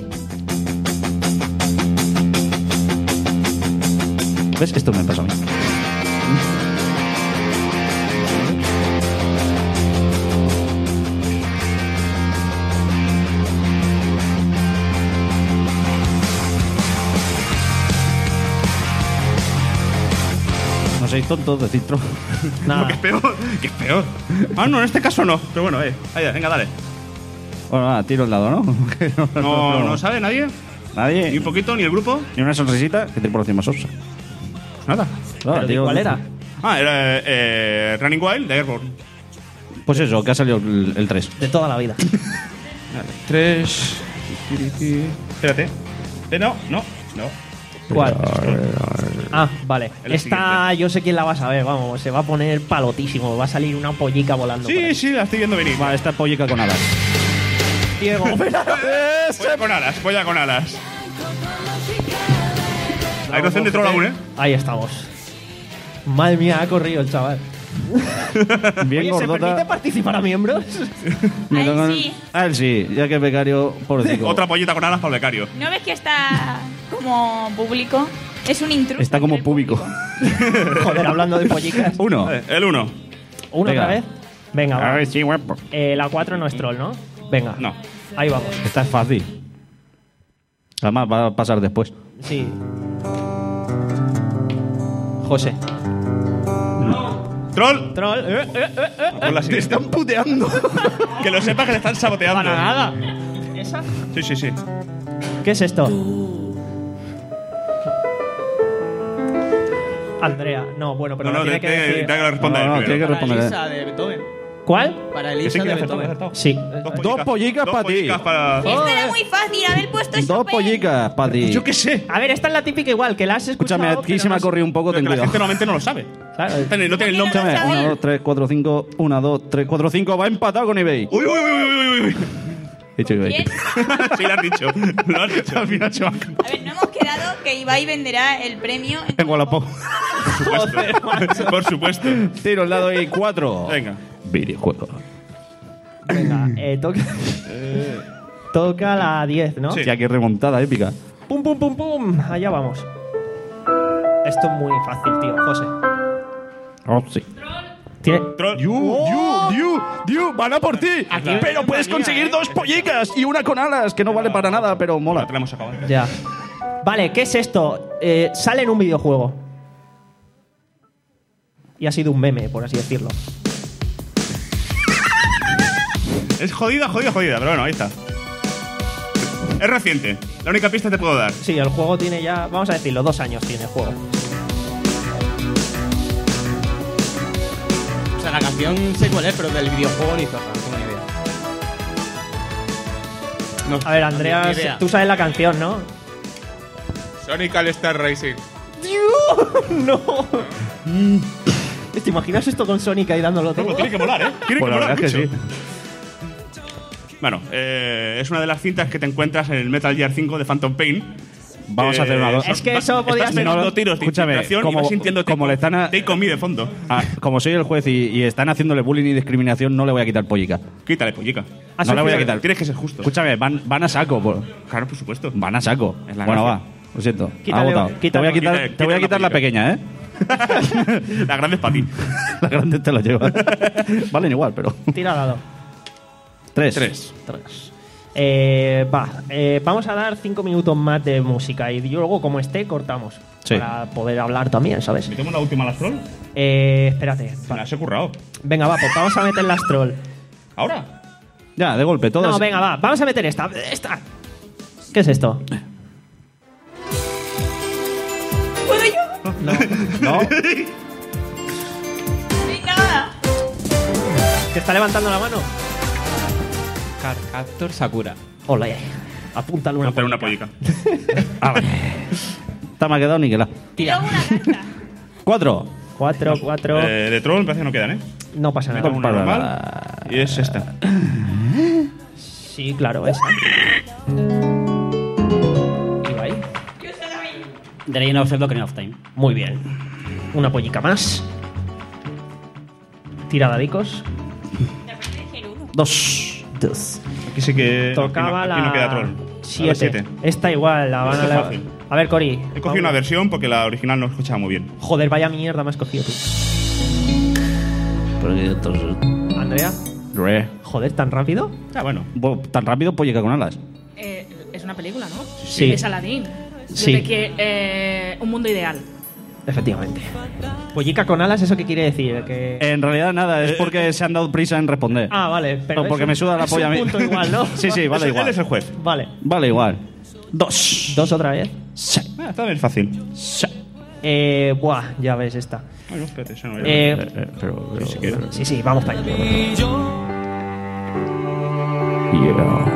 ¿Ves? Esto me pasa a mí. No seáis tontos, decid tro. No, que es peor. Que es peor. Ah, no, en este caso no. Pero bueno, eh. Vaya, venga, dale. Bueno, nada, tiro el lado, ¿no? No, no sabe nadie. Nadie. Ni un poquito, ni el grupo. Ni una sonrisita. ¿Qué tripulación más obsa? Nada. Nada, ¿Pero tío. cuál era? Ah, era eh, Running Wild de Airborne. Pues eso, que ha salido el tres. De toda la vida. Tres. Espérate. Eh, no, no, no. ¿Cuál? Ah, vale. El Esta yo sé quién la va a saber, vamos. Se va a poner palotísimo. Va a salir una pollica volando. por Sí, ahí. sí, la estoy viendo venir. Va, esta pollica con alas. Diego. Polla con alas, polla con alas. Hay noción de troll aún, ¿eh? Ahí estamos. Madre mía, ha corrido el chaval. Bien Oye, ¿se gordota. permite participar a miembros? Me Ay, cago en- sí. A él sí, ya que el becario, pobrecito. Otra pollita con alas para el becario. ¿No ves que está como público? Es un intruso. Está como público. Joder, hablando de pollicas. Uno. Eh, El uno. ¿Una Venga. otra vez? Venga, va. A ver, sí, guapo. Eh, la cuatro no es troll, ¿no? Venga. No. Ahí vamos. Esta es fácil. Además, va a pasar después. Sí. José. Troll. Troll. Eh, eh, eh, eh, eh. Con la Te están puteando. Que lo sepas que le están saboteando. Para nada. ¿Esa? Sí, sí, sí. ¿Qué es esto? Andrea. No, bueno, pero No, no, no, tiene te- que te- decir. te hago que responda No, él no, primero. tiene que Para responder. Elisa de Beethoven. ¿Cuál? Para Que sí, Elisa que de acertado, que Beethoven. acertado. Sí. Dos pollicas Dos para ti. pollicas para... Esto era muy fácil, haber puesto eso. Dos pollicas para ti. Yo qué sé. A ver, esta es la típica igual, que la has escuchado. Escúchame, aquí pero se me no ha corrido un poco, Pero ten que la gente cuidado. normalmente no lo sabe. Claro. No tiene el nombre. ¿Por qué no lo Escúchame, sabéis? uno, dos, tres, cuatro, cinco. Una, dos, tres, cuatro, cinco. Va empatado con eBay. Uy, uy, uy, uy, uy, uy. He dicho eBay. Bien. Sí, lo has dicho. Lo has dicho. Al final se va a acabar. A ver, no hemos quedado que Ibai venderá el premio. en En Wallapop. Por supuesto. Por supuesto. Tiro el dado y cuatro. Venga. Videojuego. Venga, eh, toca. Toca la diez, ¿no? Sí. Hostia, qué remontada épica. Pum, pum, pum, pum. Allá vamos. Esto es muy fácil, tío, José. Oh, sí. Tiene. Troll. ¡Diu, diu, diu, diu! ¡Van a por ti! Pero puedes conseguir dos pollicas y una con alas, que no vale para nada, pero La mola. tenemos acabado. Ya. Vale, ¿qué es esto? Eh, sale en un videojuego. Y ha sido un meme, por así decirlo. Es jodida, jodida, jodida. Pero bueno, ahí está. Es reciente. La única pista que te puedo dar. Sí, el juego tiene ya, vamos a decirlo, dos años tiene el juego. O sea, la canción sé cuál es, pero del videojuego ni zorra, no tengo ni idea. A ver, Andrea, ni idea. tú sabes la canción, ¿no? Sonic All Star Racing. ¡No! ¿Te imaginas esto con Sonic ahí dándolo todo? No, tiene que molar, ¿eh? Tiene Pues que la molar verdad es que mucho. Bueno, eh, es una de las cintas que te encuentras en el Metal Gear cinco de Phantom Pain. Vamos a hacer una cosa. Es que eso podía Estás ser- pegando No, tiros de escúchame, infiltración y como- vas sintiendo como le están a- Take on me de fondo. Ah, como soy el juez y, y están haciéndole bullying y discriminación, no le voy a quitar pollica. Quítale, pollica. Ah, No le voy a sí, quitar. Tienes que ser justo. Escúchame, van, van a saco. Por, Claro, por supuesto. van a saco. Es la Bueno, gracia. va. Lo siento. Quítale, ha votado. Te quítale. voy a quitar, Quítale, te voy a quítale quitar la la pequeña, ¿eh? La grande es para ti. La grande te la lleva. Valen igual, pero. Tira dado. Tres. Tres. Tres. Eh, va, eh, vamos a dar cinco minutos más de música y yo luego, como esté, cortamos. Sí. Para poder hablar también, ¿sabes? ¿Metemos la última a las troll? Eh, espérate. Me las he currado. Venga, va, pues vamos a meter las troll. ¿Ahora? Ya, de golpe, todas. No, venga, va. Vamos a meter esta. Esta. ¿Qué es esto? ¿Puedo yo? No. No. Nada. Que está levantando la mano. Carcaptor Sakura. Hola, apúntale una Hacer una pollica. A ver. Está me ha quedado niquelado. Tira. Una carta. Cuatro. Cuatro, cuatro. Eh, de troll me parece que no quedan, ¿eh? No pasa Me nada. tomo una para normal. nada. Y es esta. Sí, claro, esa. ¿Y va ahí? The Legend of Zelda Ocarina of Time. Muy bien. Una pollica más. Tira dadicos. Dos. Dos. Aquí sí que. Tocaba aquí no, aquí no la queda troll. siete. siete. Esta igual, la van Esto a es la... fácil. A ver, Cori. He cogido una versión porque la original no escuchaba muy bien. Joder, vaya mierda me has cogido tú. Pero que entonces. Andrea. Re. Joder, ¿tan rápido? Ah, bueno. Bo- Tan rápido, pollica con alas. Eh, es una película, ¿no? Sí. Es Aladdin. Sí. De que eh, un mundo ideal. Efectivamente. Pollica con alas, ¿eso qué quiere decir? Que... En realidad nada, es porque se han dado prisa en responder. Ah, vale. Pero No, porque es un- me suda la es polla a un mí. punto igual, ¿no? Sí, sí, vale Él igual. es el juez. Vale. Vale igual. Dos. ¿Dos otra vez? Sí. Ah, está bien fácil. Sí. Eh, buah, ya ves esta. Bueno, espérate, eso no era. Eh, Eh, eh, pero, pero, si queda. sí, sí, vamos para allá. Yeah.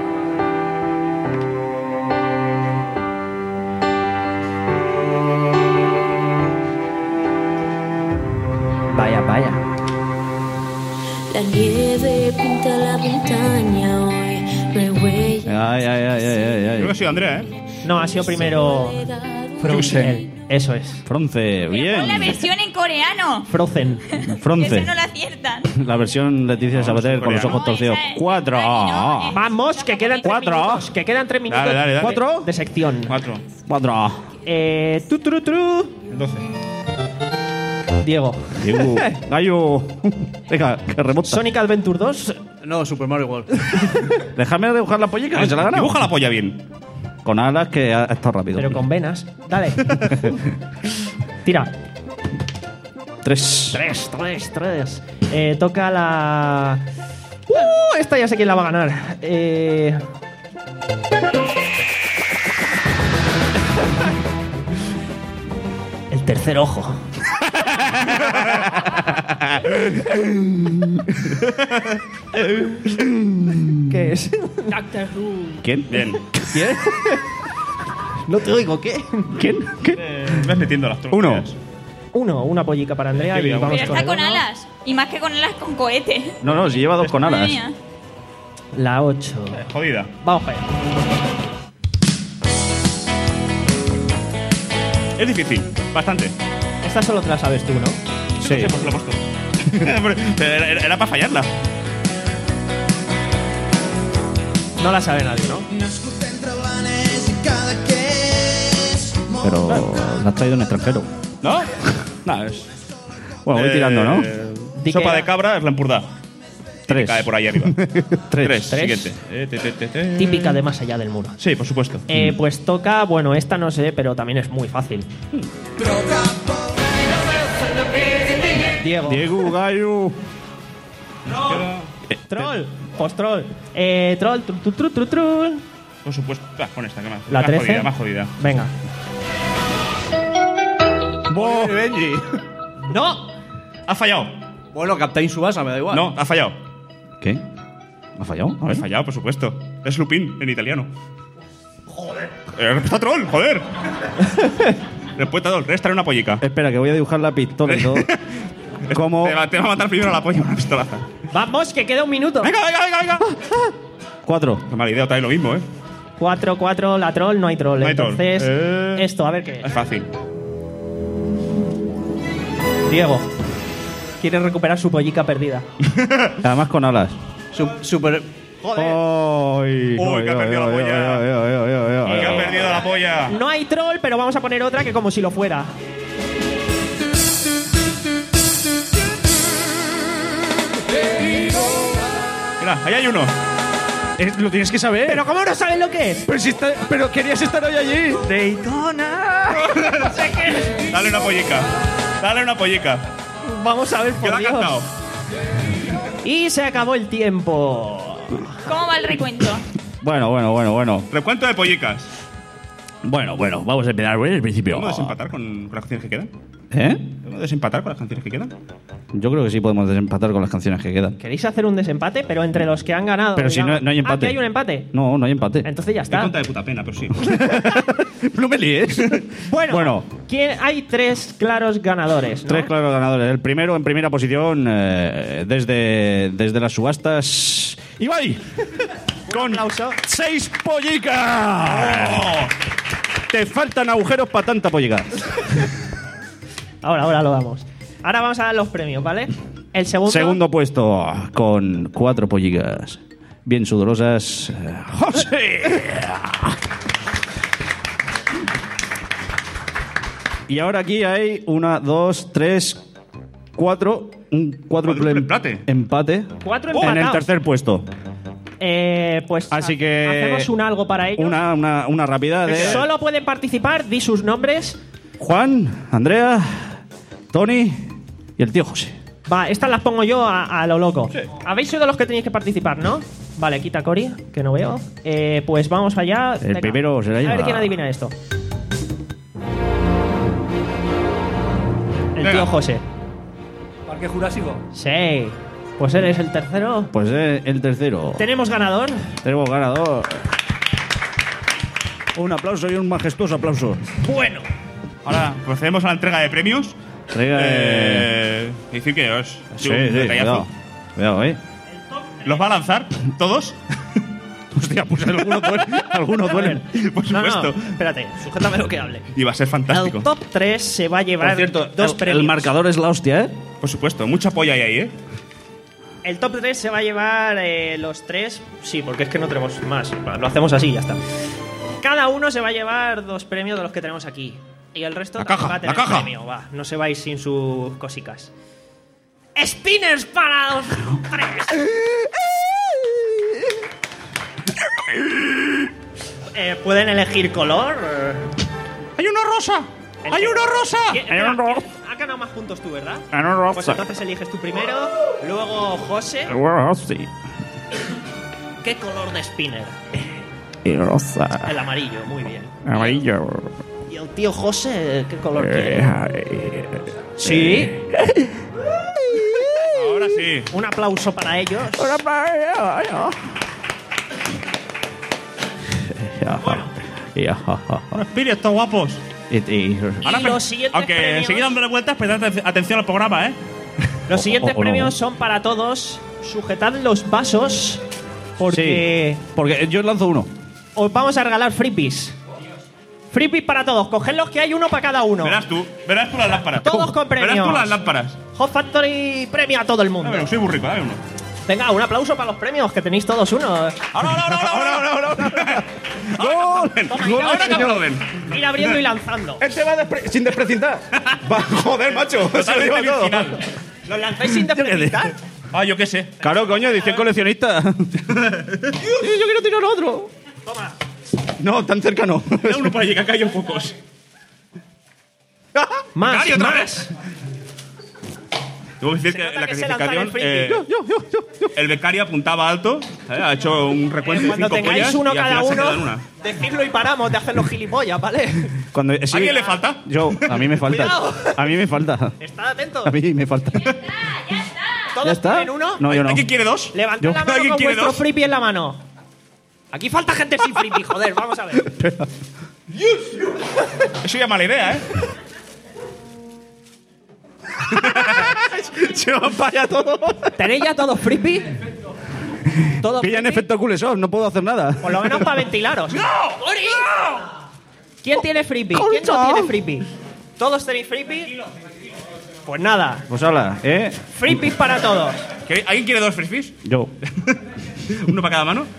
Vaya, vaya. La nieve pinta la montaña hoy, no hay huella. Ay, ay, ay, ay, ay, Creo que ha ay. sido Andrea, ¿eh? No, ha sido primero Frozen. él. Eso es. Fronce, Pon la bien. versión en coreano. Frozen. Ese Fronce. no la aciertan. La versión Leticia Sabater con los coreano. ojos torcidos. No, esa es- Cuatro. no, es- Vamos, que quedan tres Cuatro. minutos. Que quedan tres minutos. Dale, dale, dale. Cuatro de sección. Cuatro. Cuatro. Eh, tu, tu, tu, tu. Doce. Diego. Diego. Gallo. Venga, que remonta. Sonic Adventure dos. No, Super Mario World. Déjame dibujar la pollica, que se la ha ganado. Dibuja la polla bien. Con alas que ha estado rápido. Pero con venas. Dale. Tira. Tres. Tres, tres, tres. Eh, toca la. Uh, esta ya sé quién la va a ganar. Eh. El tercer ojo. ¿Qué es? Doctor Who. ¿Quién? Bien. ¿Quién? No te oigo, ¿qué? ¿Quién? ¿Quién? Eh, ves metiendo las trompas. Uno. Uno, una pollica para Andrea Qué y bien. vamos Pero con está el con uno. alas. Y más que con alas, con cohete. No, no, si lleva dos con Madre alas. mía. La ocho. Eh, Jodida. Vamos para allá. Es difícil. Bastante. Esta solo te la sabes tú, ¿no? Sí. Sí, pues lo he puesto. era, era- era para fallarla. No la sabe nadie, ¿no? Pero la has traído en extranjero. ¿No? Nada, es. Bueno, voy tirando, ¿no? Eh, Di Sopa que- de cabra es la empurdá. Tres. Cae por ahí arriba. Tres. Tres. Tres. Siguiente. Eh, te, te, te, te. Típica de más allá del muro. Sí, por supuesto. Eh, pues toca, bueno, esta no sé, pero también es muy fácil. Diego. Diego Gallo. Troll. Pues troll. Eh, troll. Tru, tru, tru, tru, tru. Por supuesto. Ah, con esta, que más. La más trece. jodida, más jodida. Venga. ¡Oh! Benji! ¡No! Ha fallado. Bueno, Captain Subasa, me da igual. No, ha fallado. ¿Qué? ¿Ha fallado? A Ha ver. fallado, por supuesto. Es Lupin en italiano. Joder. Eh, respuesta troll, joder. Respuesta troll. Restaré una pollica. Espera, que voy a dibujar la pistola y todo. Como Te va, te va a matar primero la polla una pistolaza. Vamos, que queda un minuto. Venga, venga, venga, venga. cuatro. Qué mala idea, otra vez lo mismo, ¿eh? cuatro, cuatro, la troll, no hay troll. No hay troll. Entonces, Eh. esto, a ver qué Es es. fácil. Diego. Quiere recuperar su pollica perdida. Además con alas. Su- super. Joder. ¡Ay! Uy, que ha perdido la polla. Que ha perdido la polla. No hay troll, pero vamos a poner otra que como si lo fuera. Mira, ahí hay uno. Es- lo tienes que saber. Pero ¿cómo no sabes lo que es? Pero, si está- pero querías estar hoy allí. Daytona. No sé qué. Dale una pollica. Dale una pollica. Vamos a ver, Que por lo ha Dios. cantado. Y se acabó el tiempo. ¿Cómo va el recuento? Bueno, bueno, bueno, bueno. Recuento de pollicas. Bueno, bueno, vamos a empezar por el principio. ¿Podemos desempatar con, con las canciones que quedan? ¿Eh? ¿Podemos desempatar con las canciones que quedan? Yo creo que sí podemos desempatar con las canciones que quedan. ¿Queréis hacer un desempate? Pero entre los que han ganado. Pero si no, no hay empate. Ah, ¿que hay un empate? No, no hay empate. Entonces ya Me está. conta de puta pena, pero sí. No me líes. Bueno, Bueno. ¿quién- hay tres claros ganadores, ¿no? Tres claros ganadores. El primero en primera posición eh, desde, desde las subastas. ¡Ibai! Con seis pollicas. Oh. Te faltan agujeros para tanta pollica. Ahora, ahora lo damos. Ahora vamos a dar los premios, ¿vale? El segundo. Segundo puesto con cuatro pollicas. Bien sudorosas. eh, ¡José! Y ahora aquí hay una, dos, tres, cuatro. Un cuádruple empate. empate. Cuatro En el empatados. tercer puesto. Eh, pues Así ha- que. hacemos un algo para ellos. Una, una, una rápida de. Solo pueden participar, di sus nombres. Juan, Andrea, Tony y el tío José. Va, estas las pongo yo a, a lo loco. Habéis sido los que tenéis que participar, ¿no? Vale, quita Cory, que no veo. Eh, pues vamos allá. El primero se la A lleva. ver quién adivina esto. El Venga. tío José. Parque Jurásico. Sí. Pues eres el tercero. Pues eh, el tercero. ¿Tenemos ganador? Tenemos ganador. Un aplauso y un majestuoso aplauso. Bueno. Ahora procedemos a la entrega de premios. Entrega de- Eh, decir que os ha Sí, sido un sí, detallazo. cuidado. Cuidado, eh. ¿Los va a lanzar todos? Hostia, pues algunos duelen. Algunos duelen. Por No, supuesto. no, espérate, sujétame lo que hable. Y va a ser fantástico. El top tres se va a llevar Por cierto, dos el, premios. el marcador es la hostia, ¿eh? Por supuesto, mucha polla hay ahí, ¿eh? El top tres se va a llevar eh, los tres. Sí, porque es que no tenemos más. Lo hacemos así y ya está. Cada uno se va a llevar dos premios de los que tenemos aquí. Y el resto La también caja, va a tener la caja. premio. Va, no se vais sin sus cosicas. Spinners para los tres. Eh, Pueden elegir color. ¡Hay uno rosa! ¡Hay uno rosa! ¿Quién- Hay un espera, rosa. ¿quién- Ha ganado más puntos tú, ¿verdad? Hay un rosa. Pues entonces eliges tú primero. Luego José. Sí. ¿Qué color de spinner? Y rosa. El amarillo, muy bien. Amarillo. ¿Y el tío José qué color quiere? Eh, Sí. Ahora sí. Un aplauso para ellos. Bueno, Spirit, estos guapos. Y- y- Ahora, Y pero- los siguientes aunque premios- seguid dándole vueltas, prestad aten- atención al programa, ¿eh? Los siguientes o- o no. premios son para todos. Sujetad los vasos porque Sí, porque yo lanzo uno. os vamos a regalar freebies. Freebies para todos. Coged los que hay uno para cada uno. Verás tú, verás tú las lámparas. Todos con Verás premios. tú las lámparas. Hot Factory premia a todo el mundo. A ver, soy muy rico, dame uno. Venga, un aplauso para los premios, que tenéis todos uno. Ahora, ahora, ahora, ahora, ahora, ahora, ahora. ¡Gol! Toma, ¡Gol, ahora que señor! aplauden. Ir abriendo y lanzando. Este va despre- sin desprecintar. Va, joder, macho. Se lo Totalmente lleva todo. virginal. ¿Los lanzáis sin desprecintar? Ah, yo qué sé. Claro, coño, edición coleccionista. yo quiero tirar otro. Toma. No, tan cerca no. Da uno por allí, que acá hay un pocos. Más, Cari, otra más. Tengo que decir Se que nota en la que se lanzan clasificación el friki. eh, Yo, yo, yo, yo, yo. el becario apuntaba alto, ¿eh? Ha hecho un recuento Eh, de cuando cinco tengáis pollas uno y al cada final se queda en uno, una. decidlo y paramos de hacer los gilipollas, ¿vale? Cuando, sí, ¿A quién le falta? Yo, a mí me falta. Cuidado. A mí me falta. Estad atentos. A mí me falta. ¿Todos ¿Ya está? tienen uno? No, yo no. ¿Alguien quiere dos? Levantad Yo- la mano ¿Alguien con quiere vuestro dos? freebie en la mano. Aquí falta gente sin freebie, joder, vamos a ver. Eso ya mala idea, ¿eh? Se van para allá todo. ¿Tenéis ya todos freebie? ¿Todos Pillan freebie? efecto Kulesov, no puedo hacer nada. Por lo menos para ventilaros. ¡No! ¿Quién tiene freebie? ¿Quién no Concha. tiene freebie? ¿Todos tenéis freebie? Pues nada, Pues habla, ¿eh? freebies para todos. ¿Que- ¿Alguien quiere dos frisbees? Yo. ¿Uno para cada mano?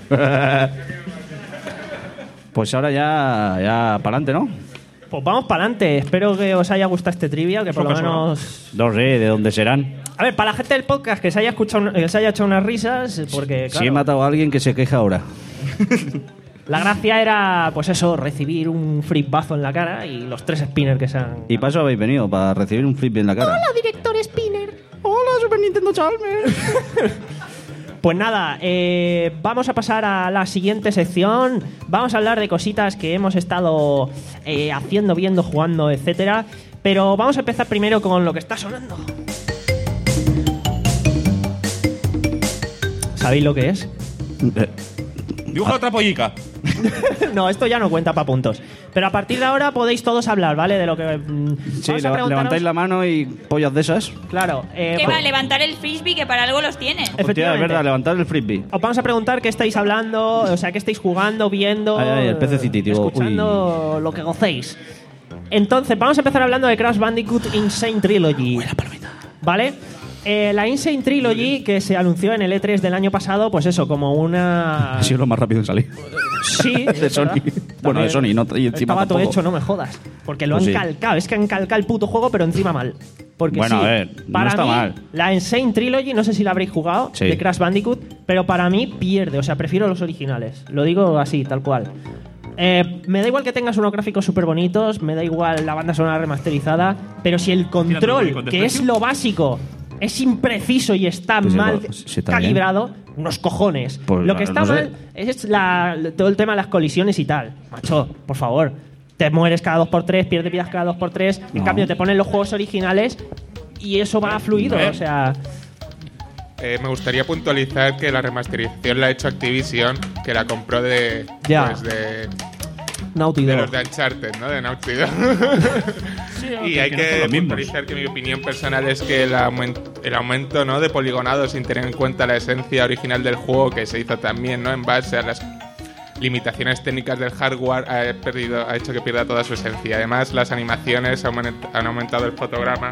Pues ahora ya, ya para adelante, ¿no? Pues vamos para adelante. Espero que os haya gustado este trivia, que por lo Eso pasó, menos... No sé de dónde serán. A ver, para la gente del podcast que se haya escuchado, que se haya hecho unas risas, porque Si he claro, matado a alguien que se queja ahora. la gracia era, pues eso, recibir un flipazo en la cara y los tres spinners que se han... Y para eso habéis venido, para recibir un flip en la cara. Hola, director Spinner. Hola, Super Nintendo Chalmers. Pues nada, eh, vamos a pasar a la siguiente sección. Vamos a hablar de cositas que hemos estado eh, haciendo, viendo, jugando, etcétera. Pero vamos a empezar primero con lo que está sonando. ¿Sabéis lo que es? Dibuja otra pollica. No, esto ya no cuenta para puntos. Pero a partir de ahora podéis todos hablar, ¿vale? De lo que... mm, Sí, vamos a le- preguntaros- levantáis la mano y pollas de esas. Claro. Eh, Que va- va a levantar el frisbee, que para algo los tiene. Hostia, es Efectivamente. verdad, levantar el frisbee. Os vamos a preguntar qué estáis hablando, o sea, qué estáis jugando, viendo, Ay, ay, el pececito, tío. escuchando lo que gocéis. Entonces, vamos a empezar hablando de Crash Bandicoot Insane Trilogy. ¿Vale? Eh, la Insane Trilogy, que se anunció en el E tres del año pasado, pues eso, como una... Ha sido lo más rápido en salir. Sí, de es Sony. verdad. Bueno, de Sony, no, y encima Estaba todo tampoco. hecho, no me jodas. Porque lo Pues han sí. calcado. Es que han calcado el puto juego, pero encima mal. Porque Bueno, sí, a ver, no para está mí, mal. la Insane Trilogy, no sé si la habréis jugado, Sí. de Crash Bandicoot, pero para mí pierde. O sea, prefiero los originales. Lo digo así, tal cual. Eh, me da igual que tengas unos gráficos súper bonitos, me da igual la banda sonora remasterizada, pero si el control, con que es desprecio. lo básico, es impreciso y está Pues sí, mal pues, sí, está bien. calibrado, unos cojones. Pues, lo que está no sé. mal es la, todo el tema de las colisiones y tal. Macho, por favor. Te mueres cada dos por tres, pierdes vidas cada dos por tres. En No. cambio, te ponen los juegos originales y eso va fluido. Eh. O sea, Eh, me gustaría puntualizar que la remasterización la ha hecho Activision, que la compró de, Ya. pues de, Naughty de Dog. los de Uncharted, ¿no? De Naughty Dog. Y hay que no son que los mismos. puntualizar que mi opinión personal es que el, aumen- el aumento, ¿no?, de poligonados sin tener en cuenta la esencia original del juego, que se hizo también, ¿no?, en base a las limitaciones técnicas del hardware, ha, perdido, ha hecho que pierda toda su esencia. Además, las animaciones aument- han aumentado el fotograma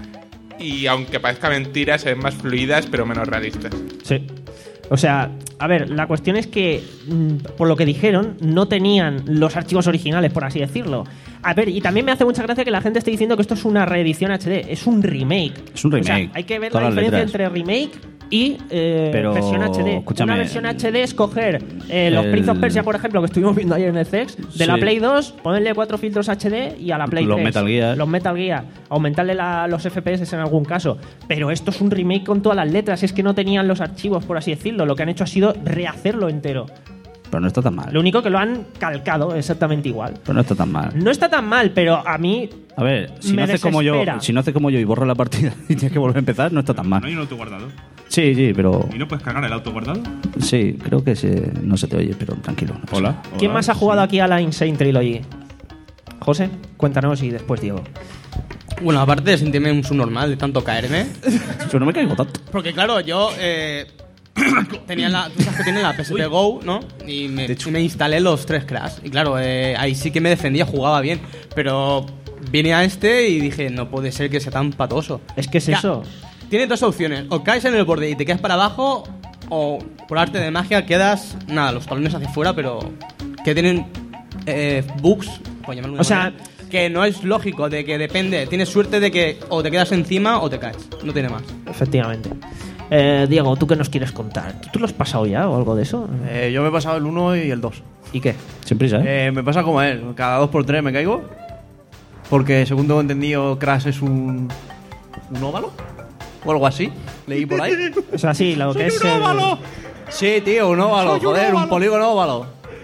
y, aunque parezca mentira, se ven más fluidas pero menos realistas. sí. O sea, a ver, la cuestión es que, mm, por lo que dijeron, no tenían los archivos originales, por así decirlo. A ver, y también me hace mucha gracia que la gente esté diciendo que esto es una reedición H D. Es un remake. Es un O sea, remake. hay que ver Todas la las diferencia letras. entre remake y eh, Pero, versión H D. escúchame, Una versión H D es coger eh, los el- Prince of Persia, por ejemplo, que estuvimos viendo ayer en el C E X, de la Sí. Play dos, ponerle cuatro filtros H D y a la Play Los tres. Metal Gear. Los Metal Gear. Aumentarle la- los F P S en algún caso. Pero esto es un remake con todas las letras. Es que no tenían los archivos, por así decirlo. Lo que han hecho ha sido rehacerlo entero. Pero no está tan mal. Lo único que lo han calcado exactamente igual. Pero no está tan mal. No está tan mal, pero a mí A ver, si me no haces como yo, desespera. si no haces como yo y borras la partida y tienes que volver a empezar, no está tan ¿No mal. hay un auto guardado? Sí, sí, pero ¿Y no puedes cargar el auto guardado? sí, creo que se- no se te oye, pero tranquilo. no pasa Hola. nada. ¿Quién más ha jugado aquí a la Insane Trilogy? José, cuéntanos y después Diego. Bueno, aparte de sentirme un subnormal de tanto caerme, Yo no me caigo tanto. porque claro, yo eh, tenía la, tú sabes que tiene la P S P Go, ¿no? Y me, y me instalé los tres Crash. Y claro, eh, ahí sí que me defendía, jugaba bien. Pero vine a este y dije, no puede ser que sea tan patoso. Es que es Ya, eso. Tienes dos opciones, o caes en el borde y te quedas para abajo, o por arte de magia quedas, nada, los talones hacia fuera, pero que tienen eh, bugs, por llamarlo de una O sea, manera, que no es lógico, de que depende, tienes suerte de que o te quedas encima o te caes, no tiene más. Efectivamente. Eh, Diego, ¿tú qué nos quieres contar? ¿Tú, tú lo has pasado ya o algo de eso? Eh, yo me he pasado el uno y el dos. ¿Y qué? Sin prisa, ¿eh? Eh, me pasa como a él, cada dos por tres me caigo. Porque según tengo entendido, Crash es un. ¿Un óvalo? O algo así. Leí por ahí. O sea, sí, lo que es. el- Sí, tío, un óvalo, Soy un joder, un, óvalo. polígono óvalo.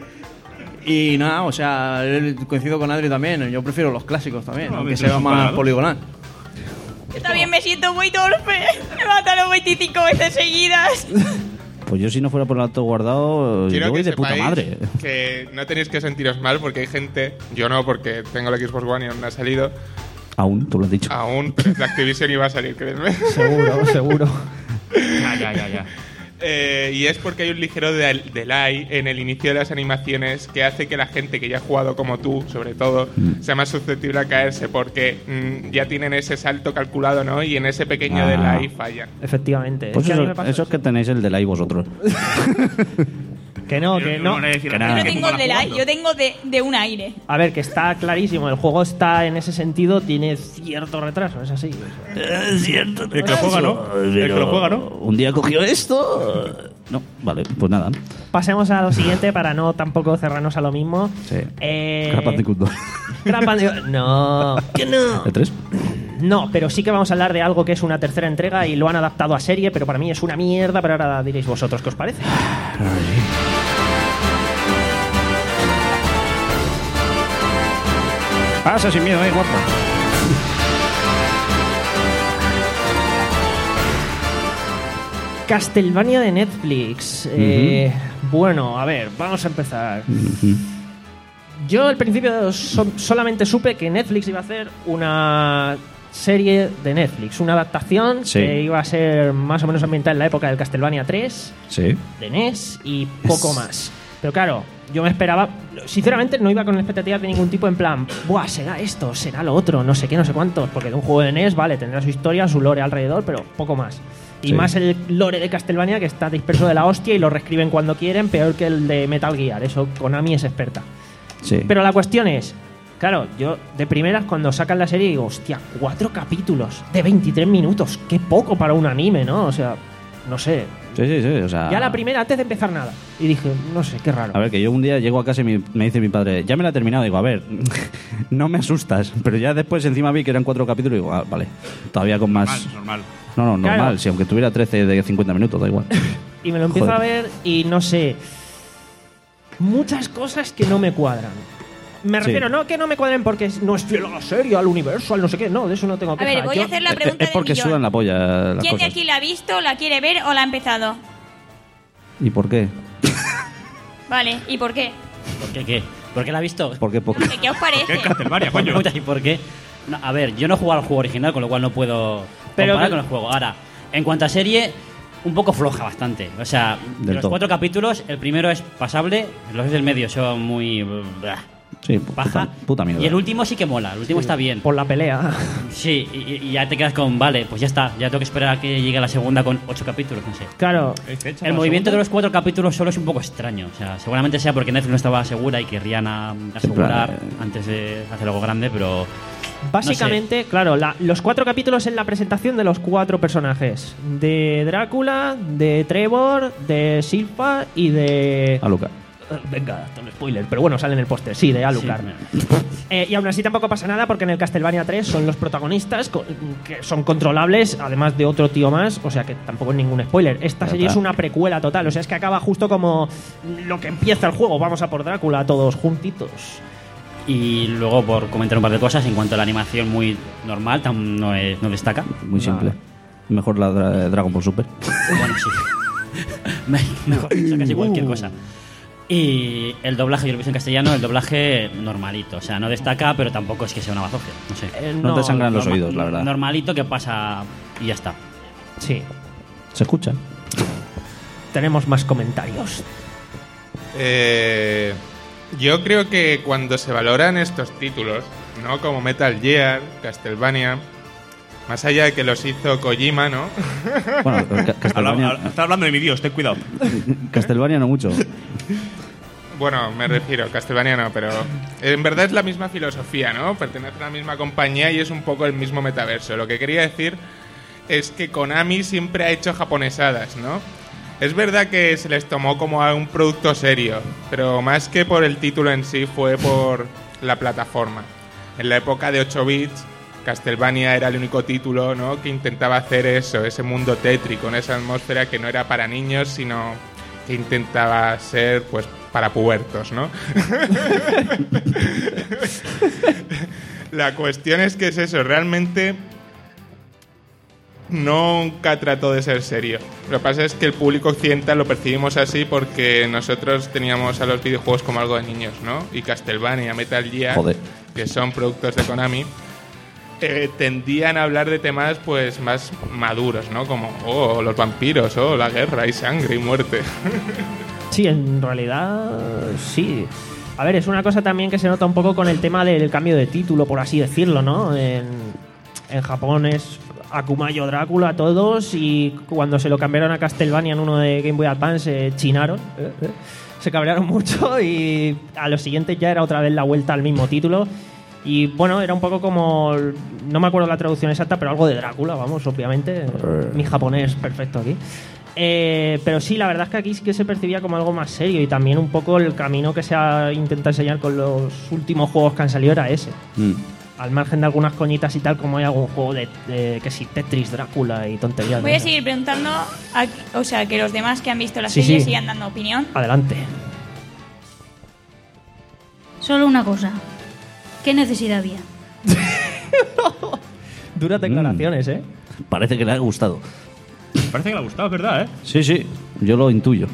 Y nada, o sea, coincido con Adri también. Yo prefiero los clásicos también, No, aunque mientras sea son más cuadrados. poligonal. Yo también me siento muy torpe. Me mataron veinticinco veces seguidas. Pues yo si no fuera por el auto guardado, Quiero yo voy que de puta sepáis madre. que no tenéis que sentiros mal porque hay gente, yo no porque tengo la Xbox One y aún no ha salido, Aún, tú lo has dicho. aún, pero es de Activision iba a salir, créeme. Seguro, seguro. Ya, ya, ya, ya. Eh, y es porque hay un ligero del- delay en el inicio de las animaciones que hace que la gente que ya ha jugado como tú, sobre todo, sea más susceptible a caerse porque mm, ya tienen ese salto calculado, ¿no? Y en ese pequeño Ah. delay fallan. Efectivamente. Pues Es que a mí eso, me pasa eso es que tenéis el delay vosotros. Que no, que no. Que Yo nada. no tengo de la, yo tengo de, de un aire. A ver, que está clarísimo. El juego está en ese sentido, tiene cierto retraso, es así. Es cierto. El que lo juega, ¿no? El que lo juega, ¿no? Un día cogió esto. No, vale, pues nada. Pasemos a lo siguiente para no tampoco cerrarnos a lo mismo. Sí. Eh, Crash Bandicoot dos. Crash Bandicoot- No. ¿Qué no? ¿El tres? No, pero sí que vamos a hablar de algo que es una tercera entrega y lo han adaptado a serie, pero para mí es una mierda, pero ahora diréis vosotros qué os parece. Pasa sin miedo, eh, guapo. Castlevania de Netflix. Uh-huh. Eh, bueno, a ver, vamos a empezar. Uh-huh. Yo al principio so- solamente supe que Netflix iba a hacer una serie de Netflix, una adaptación sí. que iba a ser más o menos ambientada en la época del Castlevania tres, sí. de N E S y poco más. Pero claro, yo me esperaba, sinceramente no iba con expectativas de ningún tipo en plan, buah, será esto, será lo otro, no sé qué, no sé cuántos, porque de un juego de N E S, vale, tendrá su historia, su lore alrededor, pero poco más. Y sí. más el lore de Castlevania, que está disperso de la hostia y lo reescriben cuando quieren, peor que el de Metal Gear, eso Konami es experta. Sí. Pero la cuestión es, claro, yo de primeras cuando sacan la serie digo, hostia, cuatro capítulos de veintitrés minutos, qué poco para un anime, ¿no? O sea, no sé. Sí, sí, sí, o sea... Ya la primera, antes de empezar nada. Y dije, no sé, qué raro. A ver, que yo un día llego a casa y mi, me dice mi padre, ya me la he terminado. Digo, a ver, no me asustas. Pero ya después encima vi que eran cuatro capítulos y digo, ah, vale, todavía con más... Normal, normal. No, no, normal, claro. Si aunque tuviera trece de cincuenta minutos, da igual. Y me lo empiezo Joder. a ver y no sé... Muchas cosas que no me cuadran. Me refiero, Sí. no que no me cuadren porque no es fiel a la serie, al universo, al no sé qué. No, de eso no tengo A queja. ver, voy Yo- a hacer la Es, pregunta es porque del millón. sudan la polla las ¿Quién de cosas. aquí la ha visto, la quiere ver o la ha empezado? ¿Y por qué? Vale, ¿y por qué? ¿Por qué qué? ¿Por qué la ha visto? ¿Por qué? Por... ¿Qué, qué os parece? ¿Qué es Castlevania, coño? ¿Y por qué? No, a ver, yo no he jugado al juego original, con lo cual no puedo Pero comparar que- con el juego. Ahora, en cuanto a serie, un poco floja bastante. O sea, de Del los todo. cuatro capítulos, el primero es pasable, los del medio son muy... blah, Sí, paja. puta, puta mierda. Y el último sí que mola, el último está bien. Por la pelea. Sí, y, y ya te quedas con, vale, pues ya está, ya tengo que esperar a que llegue la segunda con ocho capítulos, no sé. Claro. El movimiento de los cuatro capítulos solo es un poco extraño. O sea, seguramente sea porque Netflix no estaba segura y querrían a- asegurar Sí, pero, antes de hacer algo grande, pero... Básicamente, claro, la- los cuatro capítulos es la presentación de los cuatro personajes. De Drácula, de Trevor, de Silpa y de... Alucard. Venga, esto no es spoiler, pero bueno, sale en el póster, sí, de Alucard. Sí, Eh, y aún así tampoco pasa nada porque en el Castlevania tres son los protagonistas co- que son controlables, además de otro tío más, o sea que tampoco es ningún spoiler. Esta Ya serie está. es una precuela total, o sea, es que acaba justo como lo que empieza el juego, vamos a por Drácula todos juntitos. Y luego, por comentar un par de cosas, en cuanto a la animación muy normal, tam- no, es- no destaca. Muy simple. Mejor la dra- Dragon Ball Super. Bueno, sí. Me- Mejor, o sea, casi cualquier cosa. Y el doblaje, yo lo he visto en castellano, el doblaje normalito. O sea, no destaca, pero tampoco es que sea una bazofia. No sé. Eh, No te sangran los Norma- oídos, la verdad. Normalito que pasa y ya está. Sí, ¿Se escucha? tenemos más comentarios. Eh, yo creo que cuando se valoran estos títulos, ¿no? Como Metal Gear, Castlevania, más allá de que los hizo Kojima, ¿no? Bueno, Ca- Castlevania, Habla- Está hablando de mi Dios, ten cuidado. Castlevania no mucho. Bueno, me refiero, Castlevania no, pero en verdad es la misma filosofía, ¿no? Pertenece a la misma compañía y es un poco el mismo metaverso. Lo que quería decir es que Konami siempre ha hecho japonesadas, ¿no? Es verdad que se les tomó como a un producto serio, pero más que por el título en sí fue por la plataforma. En la época de ocho bits, Castlevania era el único título, ¿no? Que intentaba hacer eso, ese mundo tétrico, en esa atmósfera que no era para niños, sino que intentaba ser, pues, para pubertos, ¿no? La cuestión es que es eso, realmente nunca trató de ser serio. Lo que pasa es que el público occidental lo percibimos así porque nosotros teníamos a los videojuegos como algo de niños, ¿no? Y Castlevania, Metal Gear, Joder. que son productos de Konami, eh, tendían a hablar de temas pues más maduros, ¿no? Como, oh, los vampiros, oh, la guerra y sangre y muerte. Sí, en realidad sí. A ver, es una cosa también que se nota un poco con el tema del cambio de título, por así decirlo, ¿no? En, en Japón es Akumayo Drácula todos y cuando se lo cambiaron a Castlevania en uno de Game Boy Advance se chinaron, eh, eh, se cabrearon mucho y a los siguientes ya era otra vez la vuelta al mismo título. Y bueno, era un poco como, no me acuerdo la traducción exacta, pero algo de Drácula, vamos, obviamente. Mi japonés perfecto aquí. Eh, pero sí, la verdad es que aquí sí que se percibía como algo más serio y también un poco el camino que se ha intentado enseñar con los últimos juegos que han salido era ese. Mm. al margen de algunas coñitas y tal, como hay algún juego de, de que si Tetris, Drácula y tonterías. Voy de a esas. seguir preguntando, a- o sea, que los demás que han visto la Sí, serie sí. sigan dando opinión. Adelante. Solo una cosa. ¿Qué necesidad había? Duras declaraciones, ¿eh? Parece que le ha gustado. Parece que le ha gustado, es verdad, ¿eh? Sí, sí, yo lo intuyo.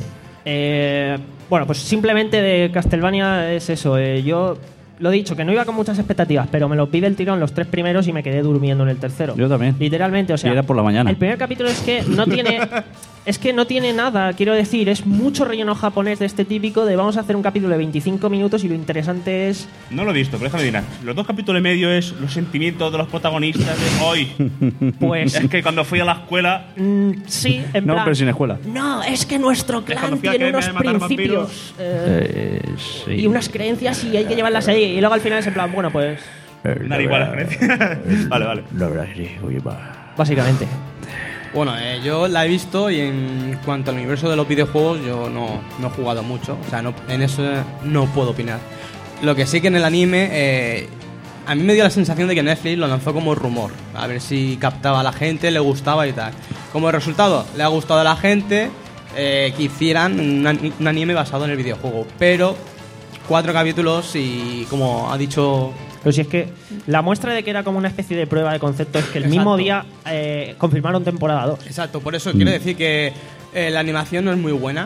Eh, bueno, pues simplemente de Castlevania es eso. Eh, yo lo he dicho, que no iba con muchas expectativas, pero me lo pide el tirón los tres primeros y me quedé durmiendo en el tercero. Yo también. Literalmente, o sea. Y era por la mañana. El primer capítulo es que no tiene. Es que no tiene nada, quiero decir, es mucho relleno japonés de este típico de vamos a hacer un capítulo de veinticinco minutos y lo interesante es... No lo he visto, pero déjame adivinar. Los dos capítulos y medio es los sentimientos de los protagonistas de hoy. Pues... Es que cuando fui a la escuela... Mm, sí, en No, plan, pero sin escuela. No, es que nuestro cuando clan fui a tiene Academia unos de matar principios eh, Eh, sí. y unas creencias y hay que llevarlas ahí. Y luego al final es en plan, bueno, pues... Dar igual a las Vale, vale. La verdad que sí, oye, va. Básicamente. Bueno, eh, yo la he visto y en cuanto al universo de los videojuegos yo no, no he jugado mucho, o sea, no, en eso no puedo opinar. Lo que sí que en el anime, eh, a mí me dio la sensación de que Netflix lo lanzó como rumor, a ver si captaba a la gente, le gustaba y tal. Como resultado, le ha gustado a la gente eh, que hicieran un, an- un anime basado en el videojuego, pero cuatro capítulos y como ha dicho... Pero si es que la muestra de que era como una especie de prueba de concepto es que el mismo día eh, confirmaron temporada dos. Exacto, por eso quiero decir que eh, la animación no es muy buena.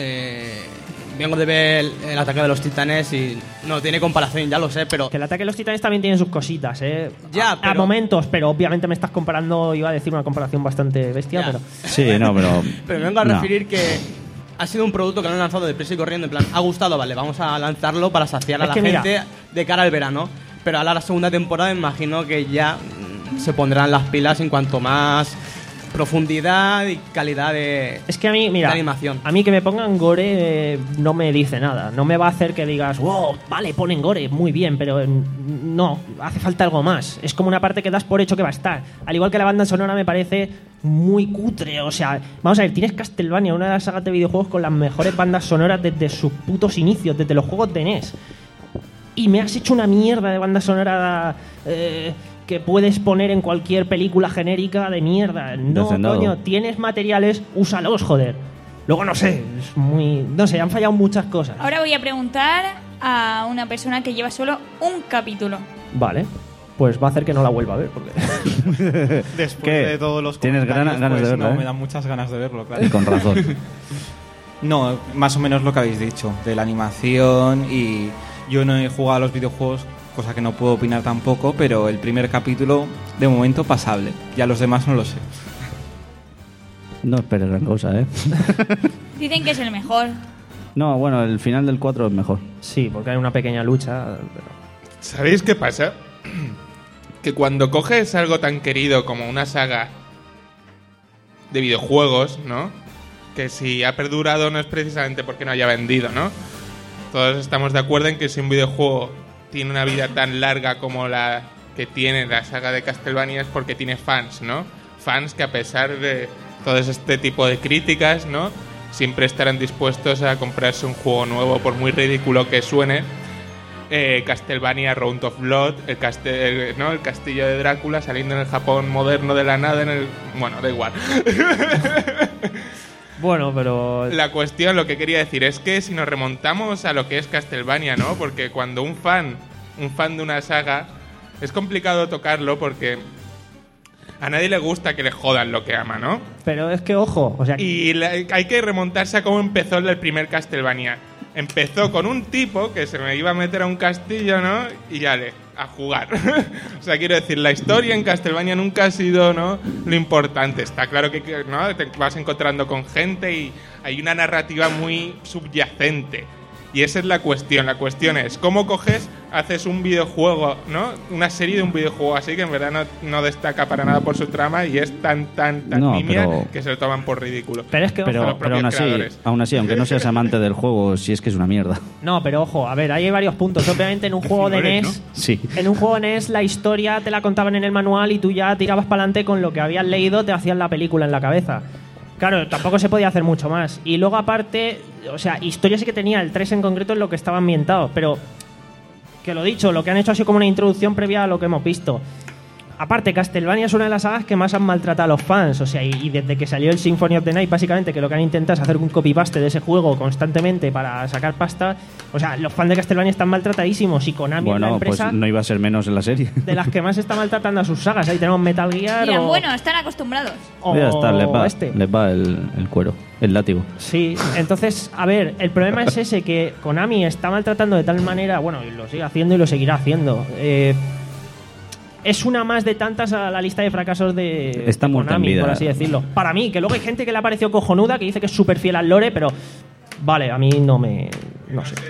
Eh, vengo de ver el, el ataque de los titanes y no tiene comparación, ya lo sé, pero... Que el ataque de los titanes también tiene sus cositas, ¿eh? Ya, a, a pero- momentos, pero obviamente me estás comparando, iba a decir una comparación bastante bestia, Ya. pero... Sí, no, pero... Pero me vengo a no. referir que ha sido un producto que lo han lanzado deprisa y corriendo, en plan, ha gustado, vale, vamos a lanzarlo para saciar a Es la que mira- gente de cara al verano. Pero a la segunda temporada me imagino que ya mm, se pondrán las pilas en cuanto más profundidad y calidad de, Es que a mí, mira, de animación. a mí que me pongan gore eh, no me dice nada. No me va a hacer que digas, wow, vale, ponen gore, muy bien, pero eh, no, hace falta algo más. Es como una parte que das por hecho que va a estar. Al igual que la banda sonora me parece muy cutre. O sea, vamos a ver, tienes Castlevania, una de las sagas de videojuegos con las mejores bandas sonoras desde sus putos inicios, desde los juegos de N E S. Y me has hecho una mierda de banda sonora eh, que puedes poner en cualquier película genérica de mierda. No, Hacendado. coño, tienes materiales, úsalos, joder. Luego no sé, es muy... No sé, han fallado muchas cosas. Ahora voy a preguntar a una persona que lleva solo un capítulo. Vale, pues va a hacer que no la vuelva a ver. Porque... Después ¿Qué? de todos los Tienes comentarios, ganas- ganas de pues, verlo, no, ¿eh? me dan muchas ganas de verlo, claro. Y con razón. No, más o menos lo que habéis dicho, de la animación y yo no he jugado a los videojuegos, cosa que no puedo opinar tampoco, pero el primer capítulo, de momento, pasable. Ya los demás no lo sé. No esperes gran cosa, ¿eh? Dicen que es el mejor. No, bueno, el final del cuatro es mejor. Sí, porque hay una pequeña lucha. Pero... ¿Sabéis qué pasa? Que cuando coges algo tan querido como una saga de videojuegos, ¿no? Que si ha perdurado no es precisamente porque no haya vendido, ¿no? Todos estamos de acuerdo en que si un videojuego tiene una vida tan larga como la que tiene la saga de Castlevania es porque tiene fans, ¿no? Fans que a pesar de todo este tipo de críticas, ¿no? Siempre estarán dispuestos a comprarse un juego nuevo por muy ridículo que suene. Eh, Castlevania Round of Blood, el, castel- ¿no? el castillo de Drácula saliendo en el Japón moderno de la nada en el... Bueno, da igual. Bueno, pero... La cuestión, lo que quería decir es que si nos remontamos a lo que es Castlevania, ¿no? Porque cuando un fan, un fan de una saga, es complicado tocarlo porque a nadie le gusta que le jodan lo que ama, ¿no? Pero es que, ojo, o sea... Y la- hay que remontarse a cómo empezó el primer Castlevania. Empezó con un tipo que se me iba a meter a un castillo, ¿no? Y ya le, a jugar. O sea, quiero decir, la historia en Castlevania nunca ha sido, ¿no?, lo importante. Está claro que, que, ¿no?, te vas encontrando con gente y hay una narrativa muy subyacente. Y esa es la cuestión. La cuestión es, ¿cómo coges, haces un videojuego, ¿no? Una serie de un videojuego así que en verdad no, no destaca para nada por su trama y es tan, tan, tan No, nimia pero- que se lo toman por ridículo. Pero es que, Pero, los pero aún, propios así, creadores. aún así, aunque no seas amante del juego, sí es que es una mierda. No, pero ojo, a ver, ahí hay varios puntos. Obviamente en un juego de N E S... Sí. En un juego de N E S la historia te la contaban en el manual y tú ya tirabas para adelante con lo que habías leído, te hacían la película en la cabeza. Claro, tampoco se podía hacer mucho más. Y luego aparte, o sea, historia sí que tenía, el tres en concreto es lo que estaba ambientado, pero que lo dicho, lo que han hecho ha sido como una introducción previa a lo que hemos visto. Aparte, Castlevania es una de las sagas que más han maltratado a los fans. O sea, y, y desde que salió el Symphony of the Night, básicamente, que lo que han intentado es hacer un copy-paste de ese juego constantemente para sacar pasta. O sea, los fans de Castlevania están maltratadísimos. Y Konami bueno, es la empresa pues no iba a ser menos en la serie. de las que más está maltratando a sus sagas. Ahí tenemos Metal Gear Mira, o... bueno, están acostumbrados. o Ya está, les va, este. les va el, el cuero, el látigo. Sí, entonces, a ver, el problema es ese, que Konami está maltratando de tal manera, bueno, y lo sigue haciendo y lo seguirá haciendo. Eh, es una más de tantas a la lista de fracasos de, Está de muerta en Konami, vida. por así decirlo. Para mí, que luego hay gente que le ha parecido cojonuda, que dice que es súper fiel al lore, pero vale, a mí no me... no sé.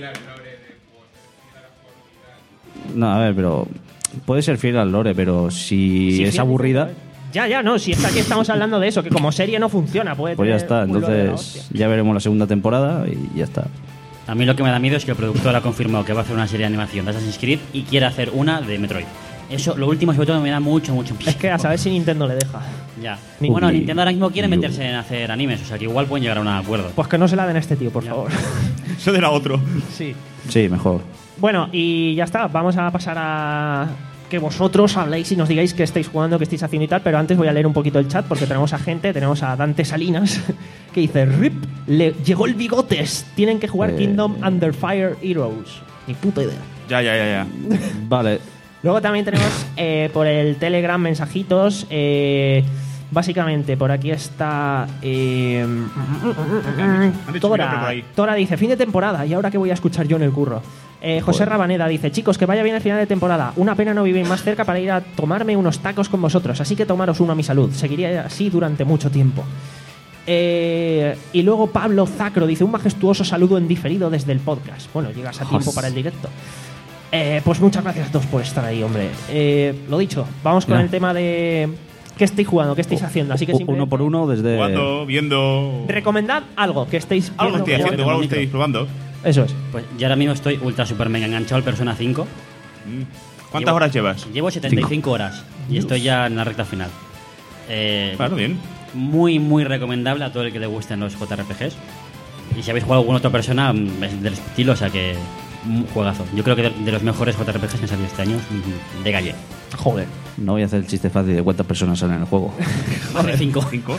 No, a ver, pero puede ser fiel al lore, pero si Sí, es fiel, aburrida, Ya, ya, no, si es que aquí estamos hablando de eso, que como serie no funciona, puede pues ya tener está. un lore de la hostia. Entonces ya veremos la segunda temporada y ya está. A mí lo que me da miedo es que el productor ha confirmado que va a hacer una serie de animación de Assassin's Creed y quiere hacer una de Metroid. Eso, lo último, sobre todo, me da mucho, mucho Es que a saber si Nintendo le deja. Ya. Ni- Bueno, Uy, Nintendo ahora mismo quiere uy. meterse en hacer animes, o sea que igual pueden llegar a un acuerdo. Pues que no se la den a este tío, por favor. Eso era otro. Sí. Sí, mejor. Bueno, y ya está. Vamos a pasar a que vosotros habléis y nos digáis qué estáis jugando, qué estáis haciendo y tal. Pero antes voy a leer un poquito el chat porque tenemos a gente, tenemos a Dante Salinas que dice: Rip, le llegó el bigotes. Tienen que jugar Eh. Kingdom Under Fire Heroes. Ni puta idea. Ya, ya, ya, ya. Vale. Luego también tenemos eh, por el Telegram mensajitos. Eh, básicamente, por aquí está. Eh, Han dicho que por Tora. ahí. Tora dice: fin de temporada. ¿Y ahora qué voy a escuchar yo en el curro? Eh, José Joder. Rabaneda dice: chicos, que vaya bien el final de temporada. Una pena no vivir más cerca para ir a tomarme unos tacos con vosotros. Así que tomaros uno a mi salud. Seguiría así durante mucho tiempo. Eh, y luego Pablo Zacro dice: un majestuoso saludo en diferido desde el podcast. Bueno, llegas a tiempo Jos. para el directo. Eh, pues muchas gracias a todos por estar ahí, hombre. Eh, lo dicho, vamos con Ya. el tema de qué estáis jugando, qué estáis haciendo. Así que U- simplemente uno por uno desde... Jugando, viendo. recomendad algo que estéis Algo viendo, estoy haciendo, jugando. algo estáis probando. Eso es. Pues yo ahora mismo estoy ultra super mega enganchado al Persona cinco. ¿Cuántas Llevo- horas llevas? Llevo setenta y cinco horas y estoy ya en la recta final. Eh, Claro, bien. Muy, muy recomendable a todo el que le gusten los J R P Gs. Y si habéis jugado alguna otra persona, mm, es del estilo, o sea que un juegazo. Yo creo que de, de los mejores J R P Gs que han salido este año, mm, de Galle. Joder. No voy a hacer el chiste fácil de cuántas personas salen en el juego. Joder, cinco. ¿Cinco?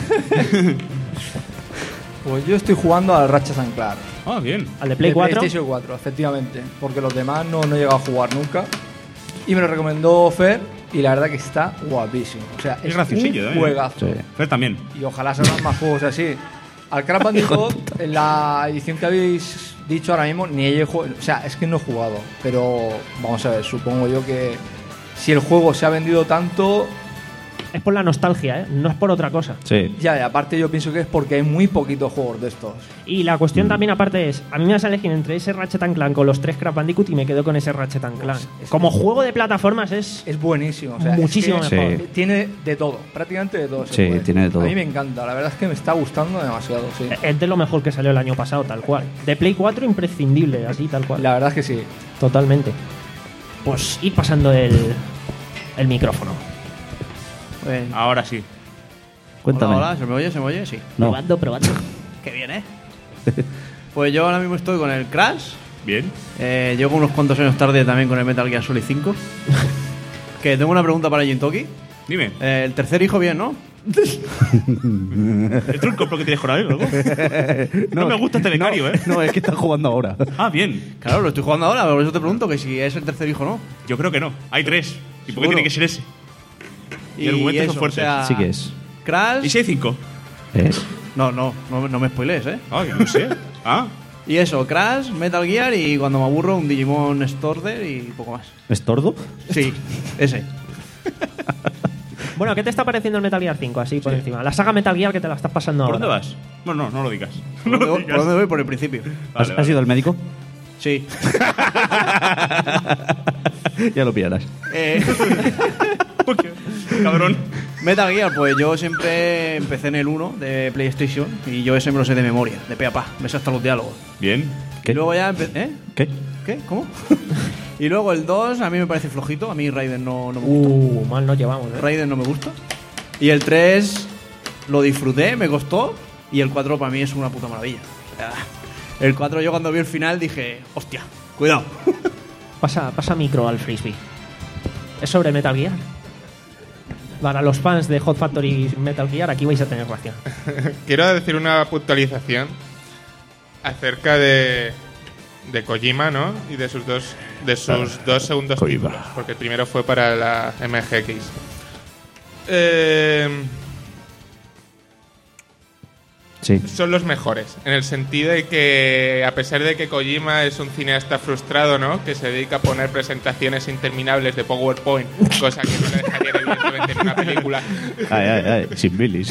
Pues yo estoy jugando al Ratchet and Clank. Ah, bien. ¿Al de Play cuatro? PlayStation cuatro, efectivamente. Porque los demás no, no he llegado a jugar nunca. Y me lo recomendó Fer. Y la verdad que está guapísimo. O sea, Es es graciosillo, un ¿eh? juegazo. Sí. Fer también. Y ojalá salgan más juegos así. Al Crash Bandicoot, en la edición que habéis dicho ahora mismo, ni he jugado. O sea, es que no he jugado. Pero vamos a ver, supongo yo que si el juego se ha vendido tanto. Es por la nostalgia, ¿eh? No es por otra cosa. Sí. Ya, y aparte yo pienso que es porque hay muy poquitos juegos de estos. Y la cuestión también aparte es, a mí me vas a elegir entre ese Ratchet and Clank con los tres Crash Bandicoot y me quedo con ese Ratchet and Clank. Como juego de plataformas es... Es buenísimo. O sea, es muchísimo que mejor. Sí. Tiene de todo, prácticamente de todo. se Sí, puede. tiene de todo. A mí me encanta, la verdad es que me está gustando demasiado, sí. Es de lo mejor que salió el año pasado, tal cual. De Play cuatro imprescindible, así tal cual. La verdad es que sí. Totalmente. Pues ir pasando el, el micrófono. Pues, Ahora sí. Cuéntame. Hola, hola, ¿se me oye? ¿Se me oye? Sí. No. Probando, probando. Qué bien, ¿eh? Pues yo ahora mismo estoy con el Crash. Bien. Eh, llego unos cuantos años tarde también con el Metal Gear Solid cinco. Que tengo una pregunta para Jintoki. Dime. Eh, el tercer hijo bien, ¿no? ¿El truco por qué tienes con él, luego? No, me gusta este becario, ¿eh? No, es que están jugando ahora. Ah, bien. Claro, lo estoy jugando ahora, por eso te pregunto que si es el tercer hijo o no. Yo creo que no. Hay tres. ¿Y por qué ¿Seguro? tiene que ser ese? Y argumentos son eso, fuertes. o sea, Sí que es. Crash. ¿Y si hay cinco? ¿Eh? No, no, no, no me spoilees, ¿eh? Ay, no sé. Ah. Y eso, Crash, Metal Gear y cuando me aburro un Digimon Storder y poco más. ¿Estordo? Sí, ese. Bueno, ¿qué te está pareciendo el Metal Gear cinco? Así por encima. La saga Metal Gear que te la estás pasando ¿Por ahora. dónde vas? No, no, no lo digas. ¿Por No dónde, lo voy, digas. por dónde voy? Por el principio. ¿Has, Vale, has ido al médico? Sí. Ya lo pillarás. Eh, ¿Por qué? Cabrón. Metal Gear, pues yo siempre empecé en el uno de PlayStation y yo ese me lo sé de memoria, de pe a pa, me sé hasta los diálogos. Bien. Y luego ya empe- ¿Eh? ¿Qué? ¿Qué? ¿Cómo? Y luego el dos a mí me parece flojito, a mí Raiden no, no me gusta. Uh, mal nos llevamos, ¿eh? Raiden no me gusta. Y el tres lo disfruté, me costó. Y el cuatro para mí es una puta maravilla. O sea, el cuatro yo cuando vi el final dije, hostia, cuidado. Pasa, pasa micro al frisbee. Es sobre Metal Gear. Para los fans de Hot Factory Metal Gear, aquí vais a tener ración. Quiero decir una puntualización acerca de, de Kojima, ¿no? Y de sus dos de sus dos segundos Kojima. títulos, porque el primero fue para la M G X. Eh, Sí. Son los mejores, en el sentido de que, a pesar de que Kojima es un cineasta frustrado, ¿no? Que se dedica a poner presentaciones interminables de PowerPoint, cosa que no le dejaría evidentemente en una película. Ay, ay, ay, sin bilis.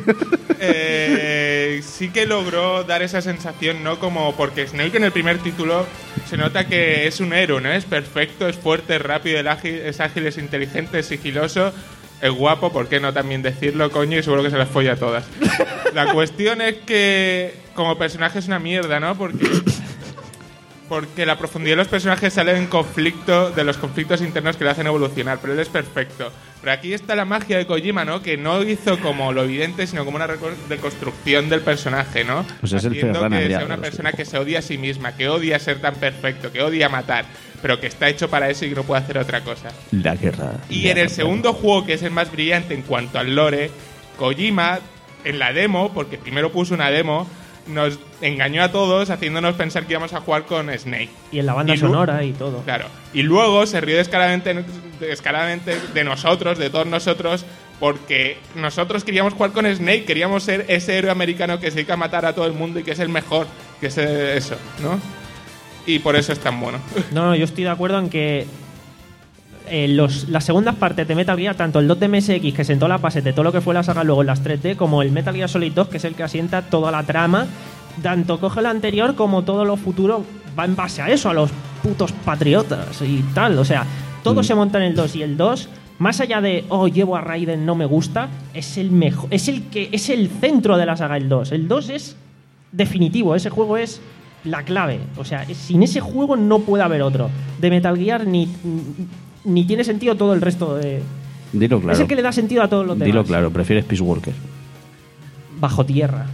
Eh, sí que logró dar esa sensación, ¿no? Como porque Snake en el primer título se nota que es un héroe, ¿no? Es perfecto, es fuerte, es rápido, es ágil, es, ágil, es inteligente, es sigiloso. Es guapo, ¿por qué no también decirlo, coño? Y seguro que se las folla a todas. La cuestión es que como personaje es una mierda, ¿no? Porque porque la profundidad de los personajes sale en conflicto de los conflictos internos que le hacen evolucionar, pero él es perfecto. Pero aquí está la magia de Kojima, ¿no? Que no hizo como lo evidente, sino como una reconstrucción del personaje, ¿no? Pues es el haciendo Ferran que Adrià, sea una los persona que se odia a sí misma, que odia ser tan perfecto, que odia matar, pero que está hecho para eso y que no puede hacer otra cosa. La guerra. Y en el segundo juego, que es el más brillante en cuanto al lore, Kojima, en la demo, porque primero puso una demo, nos engañó a todos haciéndonos pensar que íbamos a jugar con Snake. Y en la banda Y lu- sonora y todo. Claro. Y luego se rió descaradamente, descaradamente de nosotros, de todos nosotros, porque nosotros queríamos jugar con Snake, queríamos ser ese héroe americano que se dedica a matar a todo el mundo y que es el mejor, que es eso, ¿no? Y por eso es tan bueno. No, no, yo estoy de acuerdo en que eh, los, las segundas partes de Metal Gear, tanto el dos de M S X, que sentó la base de todo lo que fue la saga luego en las tres D, como el Metal Gear Solid dos, que es el que asienta toda la trama, tanto coge lo anterior como todo lo futuro va en base a eso, a los putos patriotas y tal. O sea, todo Mm. se monta en el dos y el dos, más allá de, oh, llevo a Raiden, no me gusta, es el mejor, es el que es el centro de la saga el dos. El dos es definitivo, ese juego es la clave. O sea, es- sin ese juego no puede haber otro. De Metal Gear ni, ni tiene sentido todo el resto de... Dilo claro. Es el que le da sentido a todos los demás. Dilo claro, prefieres Peace Walker. Bajo tierra.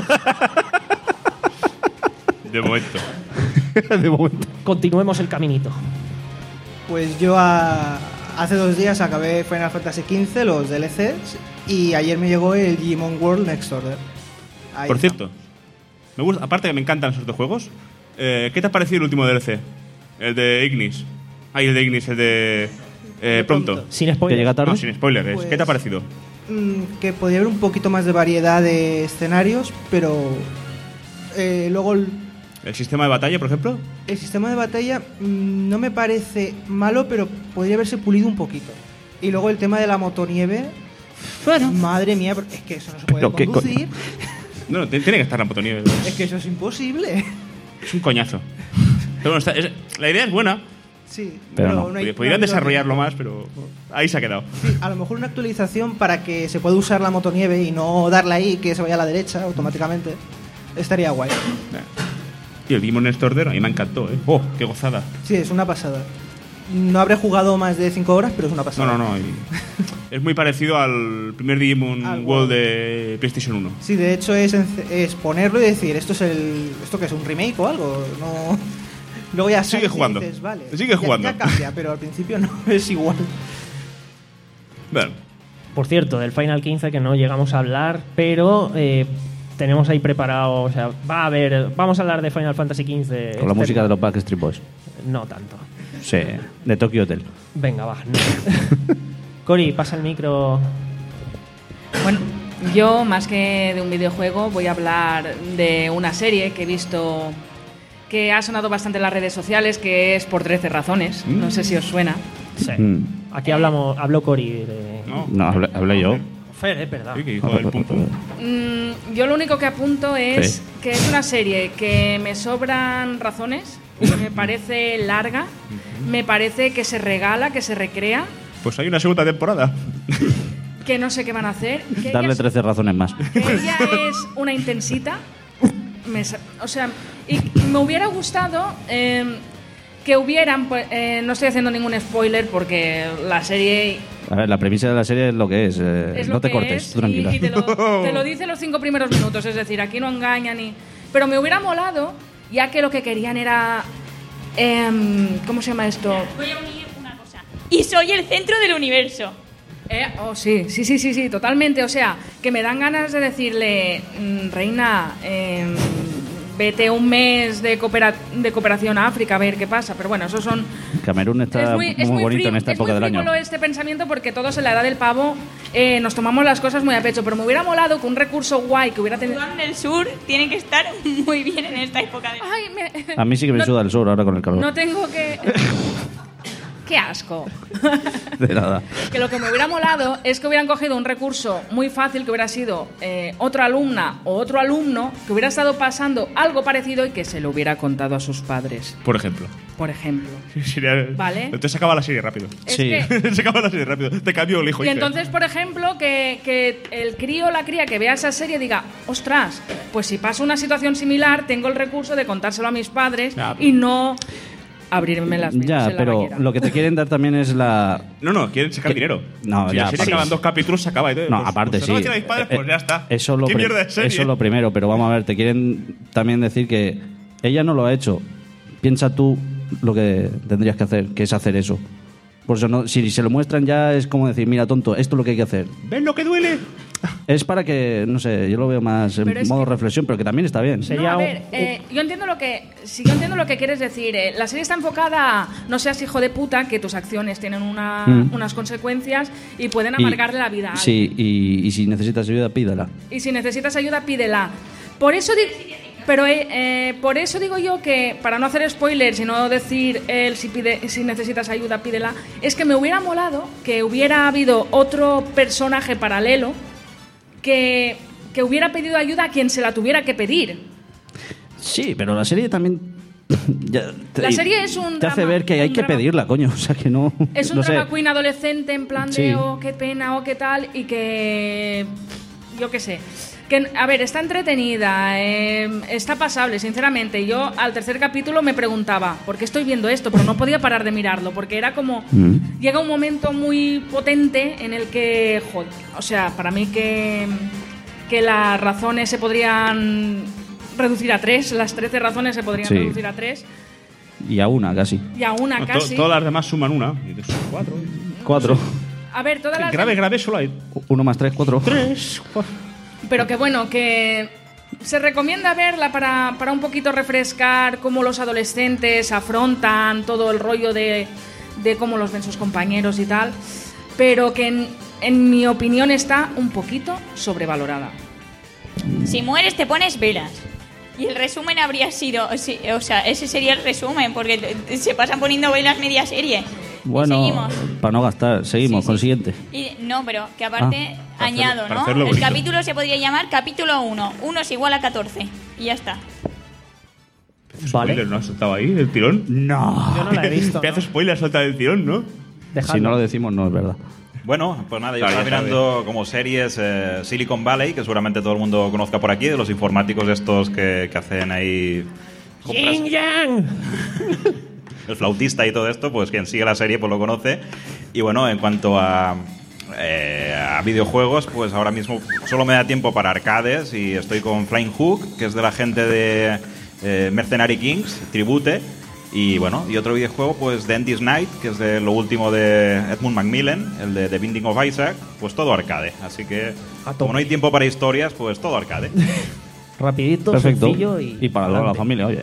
De momento. De momento. Continuemos el caminito. Pues yo a- hace dos días acabé Final Fantasy quince, los D L Cs, y ayer me llegó el Digimon World Next Order. Ahí Por está. cierto, me gusta, aparte que me encantan esos dos juegos, eh, ¿qué te ha parecido el último D L C? El de Ignis. Ay, el de Ignis, el de... Eh, pronto. Sin spoilers. ¿Que llega tarde? No, sin spoilers. Pues- ¿Qué te ha parecido? Mm, que podría haber un poquito más de variedad de escenarios, pero eh, luego el, ¿El sistema de batalla, por ejemplo? el sistema de batalla mm, no me parece malo, pero podría haberse pulido un poquito. Y luego el tema de la motonieve, bueno, madre mía, es que eso no se puede Pero qué co- conducir, No, no, tiene que estar la motonieve. es que eso es imposible. Es un coñazo. Pero bueno, está- es- la idea es buena. Sí, Pero no, hay- podrían no ha habido- desarrollarlo más, pero ahí se ha quedado. Sí, a lo mejor una actualización para que se pueda usar la motonieve y no darle ahí que se vaya a la derecha automáticamente. Estaría guay. Y el Demon Next Order a mí me encantó, ¿eh? ¡Oh, qué gozada! Sí, es una pasada. No habré jugado más de cinco horas, pero es una No, pasada. no, no. y- es muy parecido al primer Digimon Al World de PlayStation uno. Sí, de hecho es, en- es ponerlo y decir, esto es el esto que es un remake o algo, no. Luego ya Sigue sales y jugando. dices, vale, Sigue ya- jugando. Ya cambia, pero al principio no es igual. Bueno, Por cierto, del Final quince que no llegamos a hablar, pero eh, tenemos ahí preparado, o sea, va a haber, vamos a hablar de Final Fantasy quince. Con la este- música de los Backstreet Boys. No tanto. Sí, de Tokyo Hotel. Venga, va. no. Cori, pasa el micro. Bueno, yo más que de un videojuego voy a hablar de una serie que he visto que ha sonado bastante en las redes sociales, que es Por trece razones. No sé si os suena. Sí. Mm. Aquí hablamos, habló Cori de... No, hablé, hablé yo. Fer, es verdad. sí, que hijo del pum pum. Mm, yo lo único que apunto es Sí. que es una serie que me sobran razones, me parece larga, me parece que se regala, que se recrea, Pues hay una segunda temporada. que no sé qué van a hacer, que Darle ella, trece razones más. que ella es una intensita, me sa- o sea, y me hubiera gustado eh, que hubieran, pues, eh, no estoy haciendo ningún spoiler porque la serie A ver, la premisa de la serie es lo que es. eh, es no lo te que cortes, es, tú tranquila. y, y te, lo, te lo dice los cinco primeros minutos, es decir, aquí no engañan ni... Pero me hubiera molado, ya que lo que querían era Em, ¿Cómo se llama esto? Voy a unir una cosa. Y soy el centro del universo. Eh, oh, sí, sí, sí, sí, sí, totalmente. O sea, que me dan ganas de decirle, mm, reina, eh, vete un mes de, coopera de cooperación a África a ver qué pasa. Pero bueno, esos son... Camerún está es muy, muy, es muy bonito frí- en esta es época muy del año. frívolo este pensamiento porque todos en la edad del pavo eh, nos tomamos las cosas muy a pecho. Pero me hubiera molado que un recurso guay que hubiera tenido... Sudán del Sur tiene que estar muy bien en esta época del Ay, me... A mí sí que me no, suda el sur ahora con el calor. No tengo que... ¡Qué asco! De nada. Que lo que me hubiera molado es que hubieran cogido un recurso muy fácil que hubiera sido eh, otra alumna o otro alumno que hubiera estado pasando algo parecido y que se lo hubiera contado a sus padres. Por ejemplo. Por ejemplo. Sería- Vale. Entonces se acaba la serie rápido. Es Sí. que- se acaba la serie rápido. Te cambio el hijo. Y Iker. entonces, por ejemplo, que, que el crío o la cría que vea esa serie diga, ostras, pues si pasa una situación similar, tengo el recurso de contárselo a mis padres y no abrirme las venas Ya, en la pero bañera. lo que te quieren dar también es la... No, no, quieren sacar dinero. No, si ya, la serie aparte- acaban dos capítulos, se acaba y todo. No, Pues- aparte pues sí. no tiene a mis padres, pues ya está. Eso es lo, ¿Qué pri- mierda de serie? eso es lo primero, pero vamos a ver, te quieren también decir que ella no lo ha hecho. Piensa tú lo que tendrías que hacer, que es hacer eso. Por eso, no, si se lo muestran ya es como decir, mira, tonto, esto es lo que hay que hacer. ¿Ves lo que duele? Es para que, no sé, yo lo veo más en Pero es modo reflexión, pero que también está bien. No, a ver, eh, yo entiendo lo que si yo entiendo lo que quieres decir. eh, la serie está enfocada a no seas hijo de puta, que tus acciones tienen una- Mm. unas consecuencias y pueden Y- amargarle la vida a alguien. Sí, y, y si necesitas ayuda, pídala. Y si necesitas ayuda, pídela. Por eso di- pero eh, eh, por eso digo yo que, para no hacer spoilers y no decir el si, pide, si necesitas ayuda, pídela, es que me hubiera molado que hubiera habido otro personaje paralelo que, que hubiera pedido ayuda a quien se la tuviera que pedir. Sí, pero la serie también... ya te, La serie es un Te hace drama- ver que hay un que drama- pedirla, coño. O sea, que no... Es un no sé. drama queen adolescente en plan de Sí. oh, qué pena, o qué tal, y que yo qué sé. Que, a ver, está entretenida, eh, está pasable, sinceramente. Yo al tercer capítulo me preguntaba, ¿por qué estoy viendo esto? Pero no podía parar de mirarlo, porque era como... Mm. Llega un momento muy potente en el que, joder, o sea, para mí que, que las razones se podrían reducir a tres, las trece razones se podrían Sí. reducir a tres, Y a una, casi. y a una No, to- casi. todas las demás suman una. Y dices, cuatro. Cuatro. A ver, todas las... Grave, grave, solo hay. Uno más tres, cuatro. Tres. Pero que bueno, que se recomienda verla para, para un poquito refrescar cómo los adolescentes afrontan todo el rollo de, de cómo los ven sus compañeros y tal, pero que en, en mi opinión está un poquito sobrevalorada. Si mueres te pones velas. Y el resumen habría sido... sí, o sea, ese sería el resumen, porque te- se pasan poniendo velas media serie. Bueno, seguimos. para no gastar, seguimos con el siguiente. Y, no, pero que aparte Ah, para añado, hacerlo- para ¿no? hacerlo El bonito. capítulo se podría llamar capítulo uno. uno es igual a catorce. Y ya está. Vale. ¿No has soltado ahí el tirón? No. Yo no la he visto, Pedazo spoiler has soltado el tirón, ¿no? Si no lo decimos, no es verdad. Bueno, pues nada, yo Claro, estaba ya mirando como series eh, Silicon Valley, que seguramente todo el mundo conozca por aquí, de los informáticos estos que, que hacen ahí... compras- Yin Yang. el flautista y todo esto, pues quien sigue la serie pues lo conoce. Y bueno, en cuanto a, eh, a videojuegos, pues ahora mismo solo me da tiempo para arcades y estoy con Flying Hook, que es de la gente de eh, Mercenary Kings, Tribute. Y bueno, y otro videojuego, pues The End is Night, que es de lo último de Edmund Macmillan, el de The Binding of Isaac, pues todo arcade. Así que, como no hay tiempo para historias, pues todo arcade. Rapidito, Perfecto. sencillo y... para toda la adelante. familia, oye.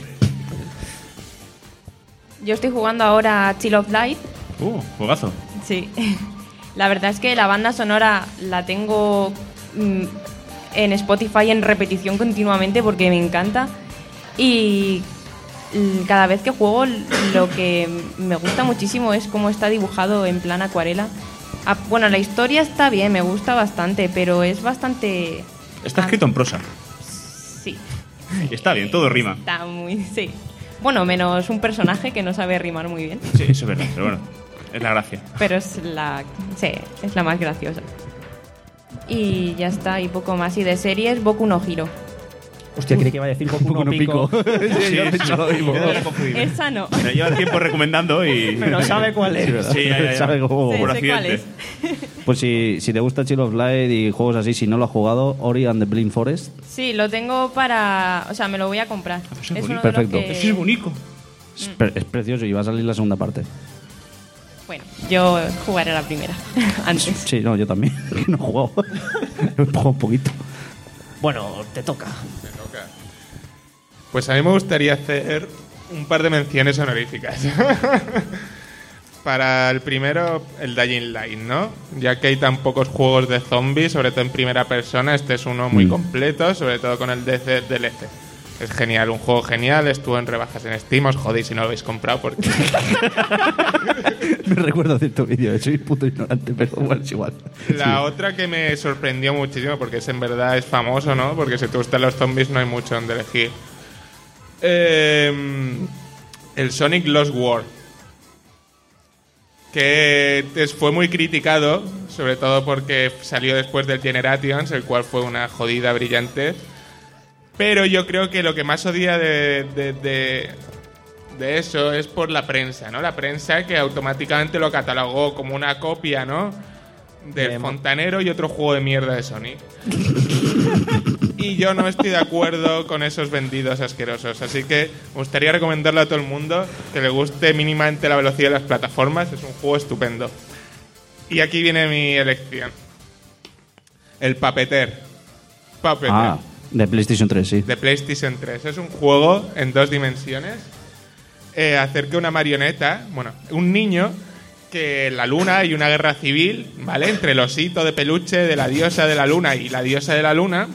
Yo estoy jugando ahora a Chill of Light. Uh, juegazo. Sí. La verdad es que la banda sonora la tengo mm, en Spotify en repetición continuamente porque me encanta. Y mm, cada vez que juego lo que me gusta muchísimo es cómo está dibujado en plan acuarela. Ah, bueno, la historia está bien, me gusta bastante, pero es bastante... Está escrito en prosa. Sí, Y está bien, todo rima. está muy... Sí. Bueno, menos un personaje que no sabe rimar muy bien. Sí, eso es verdad, pero bueno, es la gracia. Pero es la... Sí, es la más graciosa. Y ya está, y poco más. Y de series, Boku no Hero. Hostia, creí que iba a decir Boku no Pico. Sí, yo he dicho lo mismo. Yo me he confundido. Esa no. Me lleva tiempo recomendando y... Pero sabe cuál es. Sí, ya, ya, ya. Sabe cómo- Sí, Por sé cuál accidente. es. Pues si, si te gusta Chill of Light y juegos así, si no lo has jugado, Ori and the Blind Forest. Sí, lo tengo para... O sea, me lo voy a comprar. Es uno de los Perfecto. que- Eso es bonito. Es, pre- es precioso y va a salir la segunda parte. Bueno, yo jugaré a la primera. Antes. Sí, no, yo también. No he jugado. He jugado un poquito. Bueno, te toca. Me toca. Pues a mí me gustaría hacer un par de menciones honoríficas. Para el primero, el Dying Light, ¿no? Ya que hay tan pocos juegos de zombies, sobre todo en primera persona, este es uno muy Mm. completo, sobre todo con el D L C. Es genial, un juego genial, estuvo en rebajas en Steam, os jodéis si no lo habéis comprado porque... Me recuerdo cierto vídeo, soy puto ignorante, pero bueno, es igual. La Sí. otra que me sorprendió muchísimo, porque es en verdad es famoso, ¿no? Porque si te gustan los zombies no hay mucho donde elegir. Eh, el Sonic Lost World. Que es- fue muy criticado, sobre todo porque salió después del Generations, el cual fue una jodida brillante. Pero yo creo que lo que más odia de, de, de, de eso es por la prensa, ¿no? La prensa que automáticamente lo catalogó como una copia, ¿no? Del De- Fontanero y otro juego de mierda de Sonic. Y yo no estoy de acuerdo con esos vendidos asquerosos. Así que me gustaría recomendarle a todo el mundo que le guste mínimamente la velocidad de las plataformas. Es un juego estupendo. Y aquí viene mi elección. El Puppeteer. Puppeteer. Ah, de PlayStation tres, sí. De PlayStation tres. Es un juego en dos dimensiones eh, acerca de una marioneta, bueno, un niño que en la luna hay una guerra civil, ¿vale? Entre el osito de peluche de la diosa de la luna y la diosa de la luna.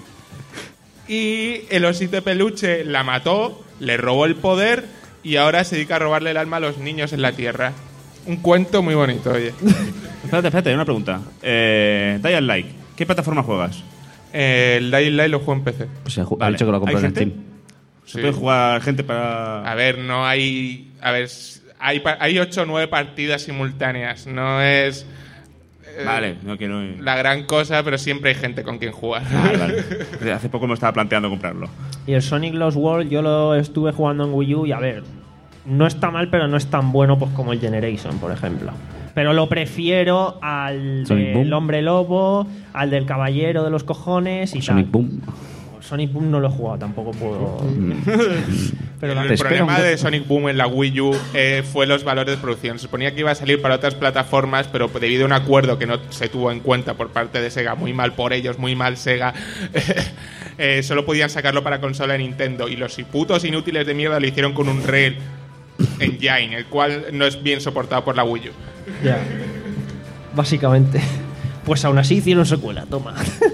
Y el osito de peluche la mató, le robó el poder y ahora se dedica a robarle el alma a los niños en la Tierra. Un cuento muy bonito, oye. Espérate, espérate, una pregunta. Eh, Dying Light, ¿qué plataforma juegas? Eh, el Dying Light lo juego en P C. Pues ha, ju- ha Vale. dicho que lo ha comprado ¿Hay en gente? Steam. ¿Se Sí. puede jugar gente para...? A ver, no hay... A ver, hay, pa- hay ocho o nueve partidas simultáneas. No es... eh, Vale, no quiero... la gran cosa, pero siempre hay gente con quien jugar. Vale, vale. Hace poco me estaba planteando comprarlo. Y el Sonic Lost World yo lo estuve jugando en Wii U y a ver, no está mal, pero no es tan bueno pues como el Generation, por ejemplo. Pero lo prefiero al Sonic del Boom. Hombre Lobo, al del Caballero de los Cojones y Sonic tal. Boom. Sonic Boom no lo he jugado, tampoco puedo... Pero la- el Te espero problema un- de Sonic Boom en la Wii U eh, fue los valores de producción. Se suponía que iba a salir para otras plataformas, pero debido a un acuerdo que no se tuvo en cuenta por parte de Sega, muy mal por ellos, muy mal Sega, eh, solo podían sacarlo para consola de Nintendo. Y los putos inútiles de mierda lo hicieron con un Unreal Engine, el cual no es bien soportado por la Wii U. Ya. Básicamente. Pues aún así hicieron secuela, toma.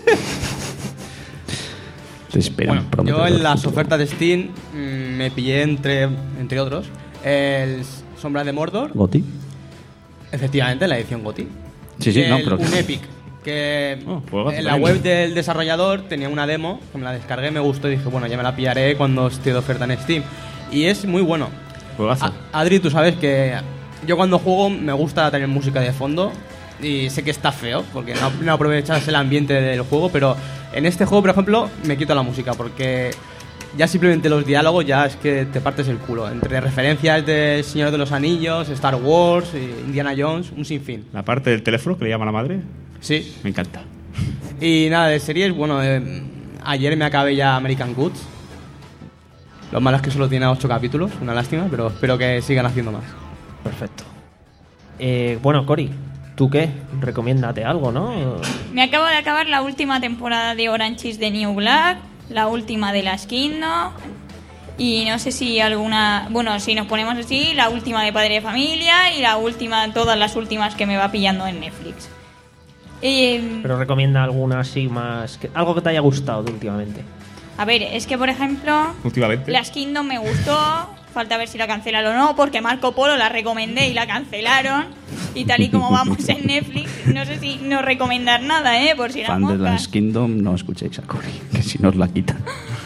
Te esperan. Yo prometedor en las futuro. ofertas de Steam mm, me pillé, entre, entre otros, el Sombra de Mordor. Goti. Efectivamente, la edición GOTY. Sí, sí, El- no, pero- Un Epic. Que Oh, juegazo en la también. web del desarrollador tenía una demo, que me la descargué, me gustó y dije, bueno, ya me la pillaré cuando esté de oferta en Steam. Y es muy bueno. Juegazo. A- Adri, tú sabes que yo cuando juego me gusta tener música de fondo y sé que está feo porque no, no aprovechas el ambiente del juego, pero en este juego, por ejemplo, me quito la música porque ya simplemente los diálogos ya es que te partes el culo. Entre referencias de Señor de los Anillos, Star Wars, eh, Indiana Jones, un sinfín. La parte del teléfono que le llama la madre. Sí. Me encanta. Y nada, de series, bueno, eh, ayer me acabé ya American Gods. Lo malo es que solo tiene ocho capítulos, una lástima, pero espero que sigan haciendo más. Perfecto. Eh, bueno, Cory, ¿tú qué? Recomiéndate algo, ¿no? Me acabo de acabar la última temporada de Orange is the New Black, la última de Last Kingdom y no sé si alguna... Bueno, si nos ponemos así, la última de Padre de Familia y la última, todas las últimas que me va pillando en Netflix. Eh, Pero recomienda alguna así más... que- algo que te haya gustado de últimamente. a ver, es que por ejemplo... Últimamente. Last Kingdom me gustó, falta ver si la cancelan o no, porque Marco Polo la recomendé y la cancelaron. Y tal y como vamos en Netflix, no sé si no recomendar nada, ¿eh? Por si las Fan de moscas. Last Kingdom, no escuchéis a Cory, que si no os la quitan.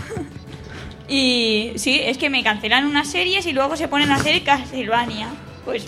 Y sí, es que me cancelan unas series y luego se ponen a hacer Castlevania. Pues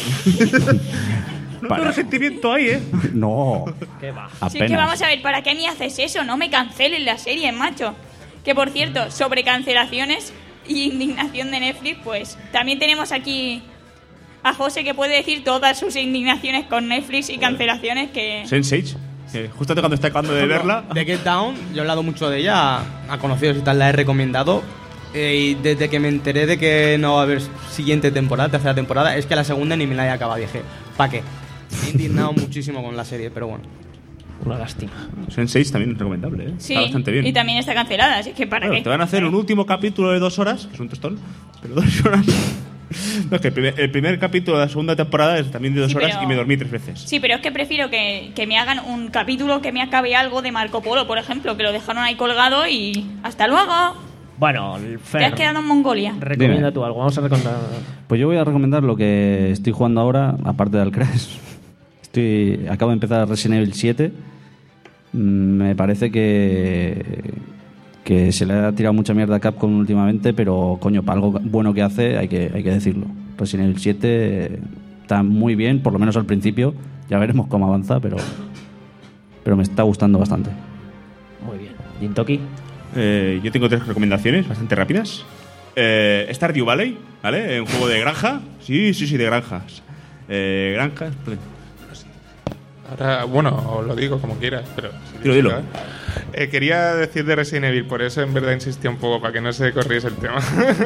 No tengo resentimiento ahí, ¿eh? No. ¿Qué va? sí que vamos a ver, ¿para qué me haces eso? No me cancelen la serie, macho. Que por cierto, sobre cancelaciones y indignación de Netflix, pues también tenemos aquí a José que puede decir todas sus indignaciones con Netflix y cancelaciones que... Sense eight. Eh, justo cuando está acabando de verla. The Get Down, yo he hablado mucho de ella, a conocidos y tal, la he recomendado. Eh, y desde que me enteré de que no va a haber siguiente temporada, tercera temporada, es que la segunda ni me la he acabado. Dije, ¿pa' qué? Me he indignado muchísimo con la serie, pero bueno. Una lástima. Sense seis también es recomendable, ¿eh? Sí, Está bastante bien. y también está cancelada, así que para Claro, qué. te van a hacer un último capítulo de dos horas, que es un tostón, pero dos horas. No, es que el primer, el primer capítulo de la segunda temporada es también de dos Sí, horas pero- y me dormí tres veces. Sí, pero es que prefiero que, que me hagan un capítulo que me acabe algo de Marco Polo, por ejemplo, que lo dejaron ahí colgado y hasta luego. Bueno, el Te Fer, has quedado en Mongolia. recomienda Dime. tú algo. Vamos a recomendar. Pues yo voy a recomendar lo que estoy jugando ahora, aparte del Crash. Estoy, acabo de empezar Resident Evil siete. Mm, Me parece que, que se le ha tirado mucha mierda a Capcom últimamente, pero coño, para algo bueno que hace hay que, hay que decirlo. Resident Evil siete eh, está muy bien, por lo menos al principio. Ya veremos cómo avanza, pero, pero me está gustando bastante. Muy bien. Jintoki. Eh, yo tengo tres recomendaciones bastante rápidas. Eh, Stardew Valley, ¿vale? Un juego de granja. Sí, sí, sí, de granjas. Eh, granjas. Ahora, bueno, os lo digo como quieras, pero... sí, Dilo, sí, dilo. ¿eh? Eh, quería decir de Resident Evil, por eso en verdad insistí un poco, para que no se corriese el tema.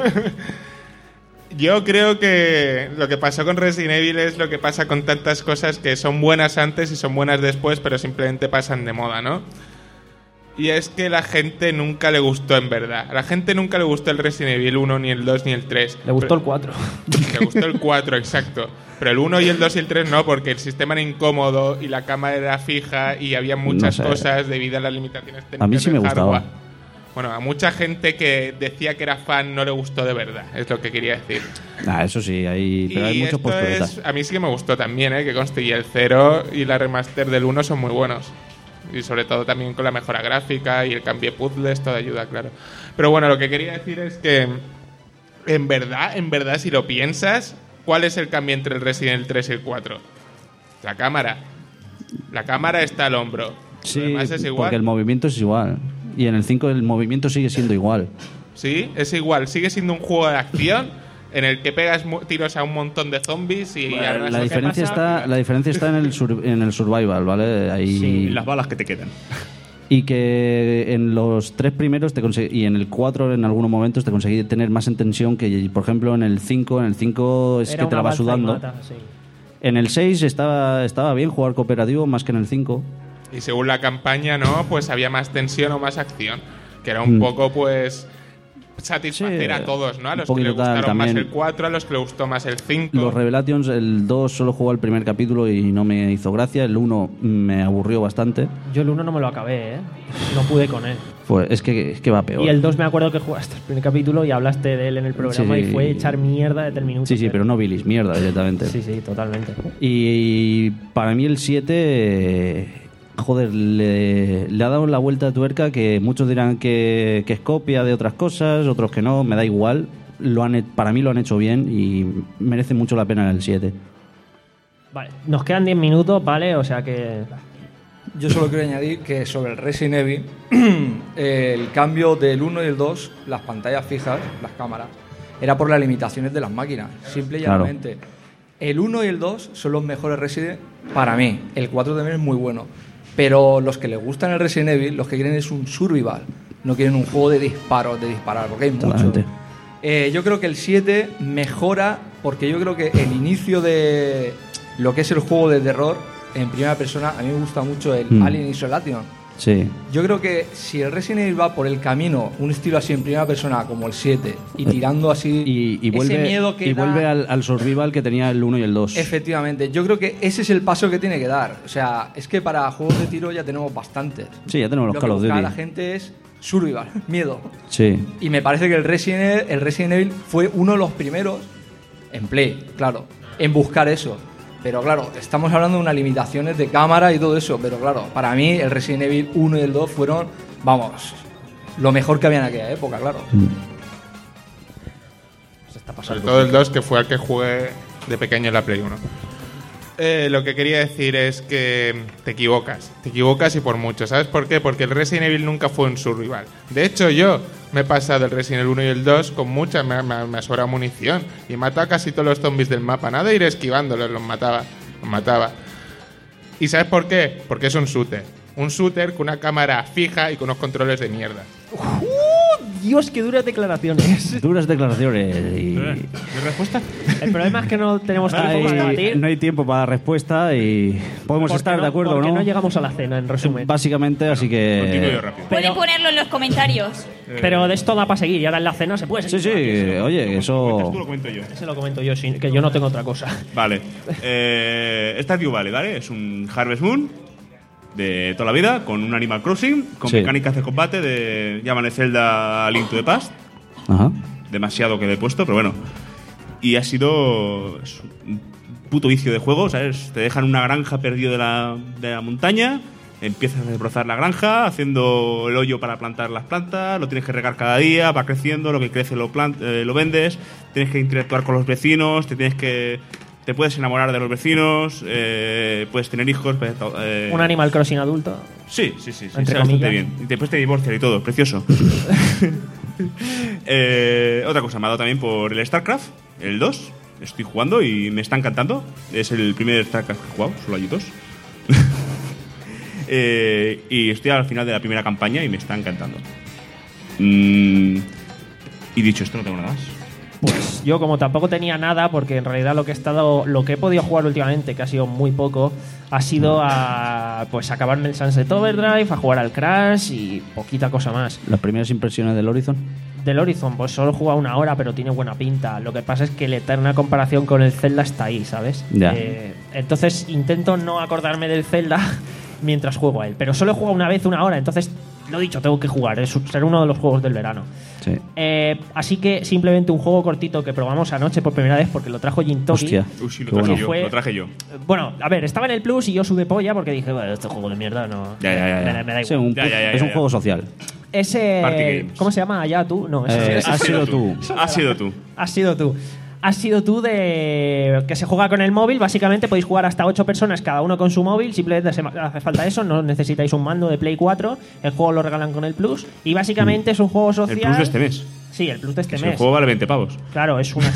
Yo creo que lo que pasó con Resident Evil es lo que pasa con tantas cosas que son buenas antes y son buenas después, pero simplemente pasan de moda, ¿no? Y es que la gente nunca le gustó en verdad. A la gente nunca le gustó el Resident Evil uno, ni el dos, ni el tres. Le gustó Pero- el cuatro. Le gustó el cuatro, exacto. Pero el uno y el dos y el tres no, porque el sistema era incómodo y la cámara era fija y había muchas No sé. cosas debido a las limitaciones técnicas A mí sí del me gustaba. hardware. Bueno, a mucha gente que decía que era fan no le gustó de verdad, es lo que quería decir. Ah, eso sí, hay, pero hay y muchos esto posturetas. es, a mí sí que me gustó también, ¿eh? Que conste, y el cero y la remaster del uno son muy buenos. Y sobre todo también con la mejora gráfica y el cambio de puzzles, todo ayuda, claro. Pero bueno, lo que quería decir es que en verdad, en verdad, si lo piensas, ¿cuál es el cambio entre el Resident Evil tres y el cuatro? La cámara. La cámara está al hombro. Lo Sí, demás es igual. porque el movimiento es igual. Y en el cinco el movimiento sigue siendo igual. Sí, es igual. Sigue siendo un juego de acción en el que pegas mu- tiros a un montón de zombies y arrasas La diferencia cosas. está, la diferencia está en el sur- en el survival, ¿vale? Ahí Sí, las balas que te quedan. Y que en los tres primeros te consegui- y en el cuatro en algunos momentos te conseguí tener más en tensión que, por ejemplo, en el cinco. En el cinco es Era que te una la vas balza y sudando. mata, sí. En el seis estaba, estaba bien jugar cooperativo más que en el cinco. Y según la campaña, ¿no? Pues había más tensión o más acción. Que era un Mm. poco, pues, satisfacer a todos, ¿no? A un los que poquito le tal, gustaron más también. el cuatro, a los que le gustó más el cinco. Los Revelations, el dos solo jugó el primer capítulo y no me hizo gracia. El uno me aburrió bastante. Yo el uno no me lo acabé, ¿eh? No pude con él. Pues es que, es que va peor. Y el dos me acuerdo que jugaste el primer capítulo y hablaste de él en el programa Sí, y fue echar mierda desde el minuto. Sí, sí, cero. pero no bilis, mierda directamente. Sí, sí, totalmente. Y para mí el siete, eh, joder, le, le ha dado la vuelta de tuerca que muchos dirán que, que es copia de otras cosas, otros que no, me da igual. Lo han, he- para mí lo han hecho bien y merece mucho la pena el siete. Vale, nos quedan diez minutos, ¿vale? O sea que... Yo solo quiero añadir que sobre el Resident Evil, el cambio del uno y el dos, las pantallas fijas, las cámaras, era por las limitaciones de las máquinas. Simple y Claro. llanamente. El uno y el dos son los mejores Resident para mí. El cuatro también es muy bueno. Pero los que les gustan el Resident Evil, los que quieren es un survival. No quieren un juego de disparos, de disparar, porque hay muchos. Totalmente. Eh, yo creo que el siete mejora porque yo creo que el inicio de lo que es el juego de terror en primera persona, a mí me gusta mucho el Mm. Alien Isolation. Sí. Yo creo que si el Resident Evil va por el camino, un estilo así en primera persona como el siete, y tirando así Y, y vuelve, ese miedo que y da- vuelve al, al survival que tenía el uno y el dos. Efectivamente, yo creo que ese es el paso que tiene que dar. O sea, es que para juegos de tiro ya tenemos bastantes. Sí, ya tenemos los Lo Call que of busca Duty. la gente es survival, miedo. Sí. Y me parece que el Resident Evil, el Resident Evil fue uno de los primeros en Play, claro, en buscar eso. Pero claro, estamos hablando de unas limitaciones de cámara y todo eso. Pero claro, para mí el Resident Evil uno y el dos fueron, vamos, lo mejor que había en aquella época, claro. Sobre todo el dos, que fue al que jugué de pequeño en la Play uno. Eh, lo que quería decir es que te equivocas. Te equivocas y por mucho. ¿Sabes por qué? Porque el Resident Evil nunca fue un survival. De hecho, yo me he pasado el Resident Evil uno y el dos con mucha... Me, me, me ha sobrado munición. Y mataba a casi todos los zombies del mapa. Nada de ir esquivándolos, los mataba. Los mataba. ¿Y sabes por qué? Porque es un shooter. Un shooter con una cámara fija y con unos controles de mierda. Dios, qué duras declaraciones. Duras declaraciones. Y... ¿Mi respuesta? El problema es que no tenemos tiempo para Hay- debatir. no hay tiempo para la respuesta y podemos Porque estar no- de acuerdo o porque no. no llegamos a la cena, en resumen. Básicamente, así que. Pueden ponerlo en los comentarios. Pero de esto da para seguir y ahora en la cena se puede Sí, seguir. sí, oye, eso. Tú lo comento yo. Ese lo comento yo, sí, que yo no tengo otra cosa. Vale. Eh, Stardew Valley, ¿vale? Es un Harvest Moon de toda la vida, con un Animal Crossing, con Sí. mecánicas de combate de llaman Zelda Link to the Past. Ajá. Demasiado que le he puesto, pero bueno. Y ha sido es un puto vicio de juego, ¿sabes? Te dejan una granja perdido de la, de la montaña, empiezas a desbrozar la granja, haciendo el hoyo para plantar las plantas, lo tienes que regar cada día, va creciendo, lo que crece lo, plant- eh, lo vendes, tienes que interactuar con los vecinos, te tienes que... Te puedes enamorar de los vecinos, eh, puedes tener hijos... puedes, eh, Un Animal Crossing adulto. Sí, sí, sí, sí, Entre está bastante comillas. bien. Y después te divorcian y todo, precioso. Eh, otra cosa, me ha dado también por el StarCraft, el dos. Estoy jugando y me está encantando. Es el primer StarCraft que he jugado, solo hay dos. Eh, y estoy al final de la primera campaña y me está encantando. Mm, y dicho esto, no tengo nada más. Pues yo como tampoco tenía nada, porque en realidad lo que he estado, lo que he podido jugar últimamente, que ha sido muy poco, ha sido a pues acabarme el Sunset Overdrive, a jugar al Crash y poquita cosa más. Las primeras impresiones del Horizon. Del Horizon, pues solo he jugado una hora, pero tiene buena pinta. Lo que pasa es que la eterna comparación con el Zelda está ahí, ¿sabes? Ya. Eh, entonces intento no acordarme del Zelda mientras juego a él. Pero solo he jugado una vez una hora, entonces lo dicho, tengo que jugar. Es ser uno de los juegos del verano. Sí. Eh, así que simplemente un juego cortito que probamos anoche por primera vez porque lo trajo Jintoki. Hostia. Uy, sí, lo Qué traje bueno. yo, Fue- lo traje yo. Bueno, a ver, estaba en el Plus y yo sudé polla porque dije, bueno, este juego de mierda no. Ya, ya, ya, ya. Me, me da igual. Sí, un- Ya, ya, ya, es un ya. juego social. Ese. Party Games. ¿Cómo se llama? Allá tú. No, ese- Eh, ese- has sido tú. Has sido tú. Has sido tú. Has sido tú de que se juega con el móvil. Básicamente podéis jugar hasta ocho personas, cada uno con su móvil. Simplemente se- hace falta eso. No necesitáis un mando de Play cuatro. El juego lo regalan con el Plus. Y básicamente es un juego El social. plus de este mes. Sí, el Plus de este Que si mes. el juego vale veinte pavos. Claro, es una.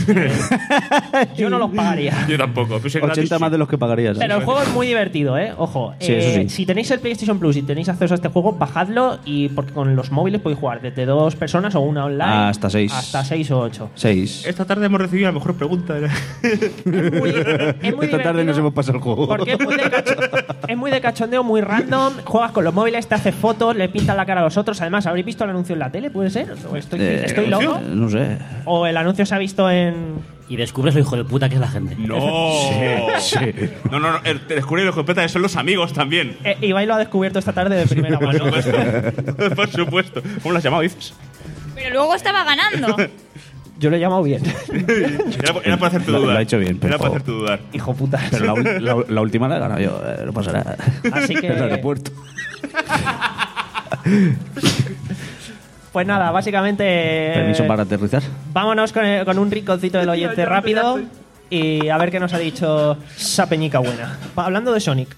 Yo no los pagaría. Yo tampoco. Pues es gratis, ochenta más sí. de los que pagarías. Pero el juego es muy divertido, ¿eh? Ojo. Sí, eso eh, sí. Si tenéis el PlayStation Plus y tenéis acceso a este juego, bajadlo y porque con los móviles podéis jugar desde dos personas o una online. Hasta seis. Hasta seis o ocho. Seis. Esta tarde hemos recibido la mejor pregunta. Es muy Esta tarde nos divertido hemos pasado el juego. Porque es muy, de cacho- es muy de cachondeo, muy random. Juegas con los móviles, te haces fotos, le pintas la cara a los otros. Además, ¿habréis visto el anuncio en la tele? ¿Puede ser? ¿O estoy, Eh, estoy loco? No sé. ¿O el anuncio se ha visto en...? Y descubres lo hijo de puta que es la gente. No. Sí. No, no, no. el- Te descubrí lo que peta son los amigos también. Eh, Ibai lo ha descubierto esta tarde de primera mano. Por supuesto. ¿Cómo lo has llamado, dices? Pero luego estaba ganando. Yo lo he llamado bien. Era, por- era para hacerte Lo- dudar. lo ha hecho bien, pero- Era para hacerte dudar. Hijo puta. Pero la, ul- la- la última la he ganado yo. eh, no pasa nada. Así que- En el aeropuerto. Pues nada, básicamente... Permiso para aterrizar. Vámonos con, el- con un rinconcito del oyente rápido y a ver qué nos ha dicho esa peñica buena. Pa- Hablando de Sonic.